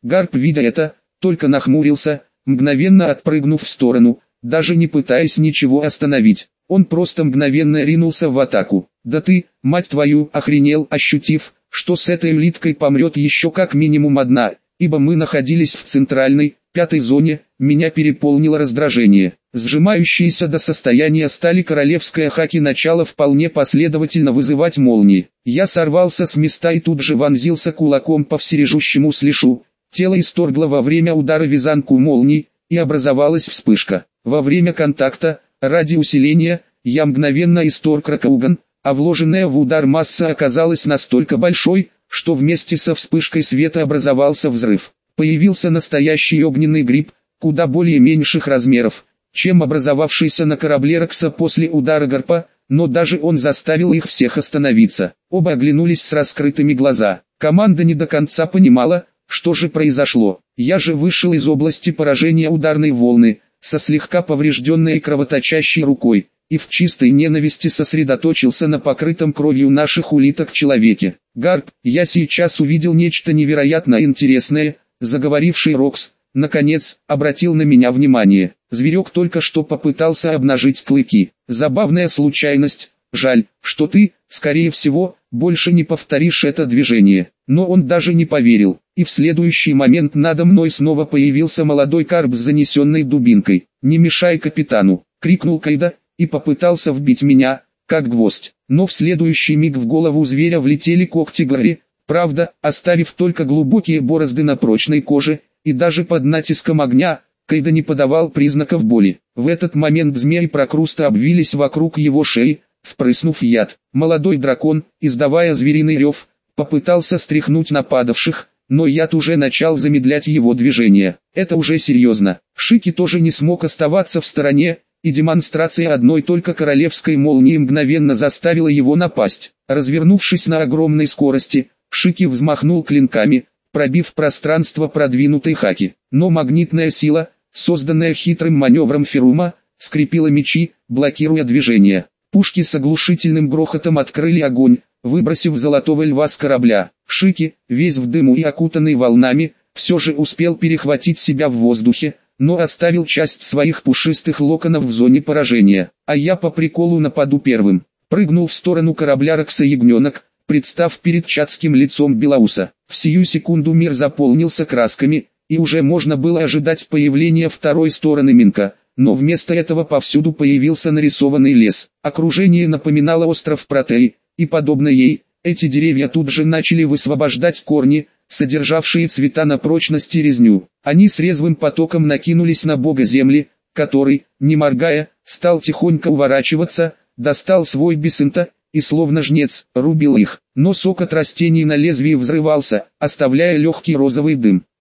Гарп, видя это, только нахмурился, мгновенно отпрыгнув в сторону, даже не пытаясь ничего остановить. Он просто мгновенно ринулся в атаку. «Да ты, мать твою, охренел!» Ощутив, что с этой улиткой помрет еще как минимум одна, ибо мы находились в центральной, пятой зоне, меня переполнило раздражение. Сжимающиеся до состояния стали королевская хаки начала вполне последовательно вызывать молнии. Я сорвался с места и тут же вонзился кулаком по всережущему слишу. Тело исторгло во время удара вязанку молний, и образовалась вспышка. Во время контакта, ради усиления, я мгновенно исторг Ракауган, а вложенная в удар масса оказалась настолько большой, что вместе со вспышкой света образовался взрыв. Появился настоящий огненный гриб, куда более меньших размеров, чем образовавшийся на корабле Рокса после удара Гарпа, но даже он заставил их всех остановиться. Оба оглянулись с раскрытыми глазами. Команда не до конца понимала, что же произошло. Я же вышел из области поражения ударной волны, со слегка поврежденной и кровоточащей рукой, и в чистой ненависти сосредоточился на покрытом кровью наших улиток человеке. «Гарп, я сейчас увидел нечто невероятно интересное», заговоривший Рокс, наконец, обратил на меня внимание. Зверек только что попытался обнажить клыки. Забавная случайность, жаль, что ты, скорее всего, больше не повторишь это движение. Но он даже не поверил, и в следующий момент надо мной снова появился молодой карп с занесенной дубинкой. «Не мешай капитану!» — крикнул Кайда, и попытался вбить меня, как гвоздь. Но в следующий миг в голову зверя влетели когти Гарри, правда, оставив только глубокие борозды на прочной коже, и даже под натиском огня, Кайда не подавал признаков боли. В этот момент змеи прокруста обвились вокруг его шеи, впрыснув яд. Молодой дракон, издавая звериный рев, попытался стряхнуть нападавших, но яд уже начал замедлять его движение. Это уже серьезно. Шики тоже не смог оставаться в стороне, и демонстрация одной только королевской молнии мгновенно заставила его напасть. Развернувшись на огромной скорости, Шики взмахнул клинками, пробив пространство продвинутой хаки. Но магнитная сила, созданная хитрым маневром Ферума, скрепила мечи, блокируя движение. Пушки с оглушительным грохотом открыли огонь, выбросив золотого льва с корабля. Шики, весь в дыму и окутанный волнами, все же успел перехватить себя в воздухе, но оставил часть своих пушистых локонов в зоне поражения. А я по приколу нападу первым. Прыгнул в сторону корабля Рокса ягненок, представ перед чатским лицом Белауса. В сию секунду мир заполнился красками, и уже можно было ожидать появления второй стороны Минка. Но вместо этого повсюду появился нарисованный лес. Окружение напоминало остров Протей, и подобно ей, эти деревья тут же начали высвобождать корни, содержавшие цвета на прочность и резню. Они с резвым потоком накинулись на бога земли, который, не моргая, стал тихонько уворачиваться, достал свой бесынта, и словно жнец, рубил их. Но сок от растений на лезвии взрывался, оставляя легкий розовый дым.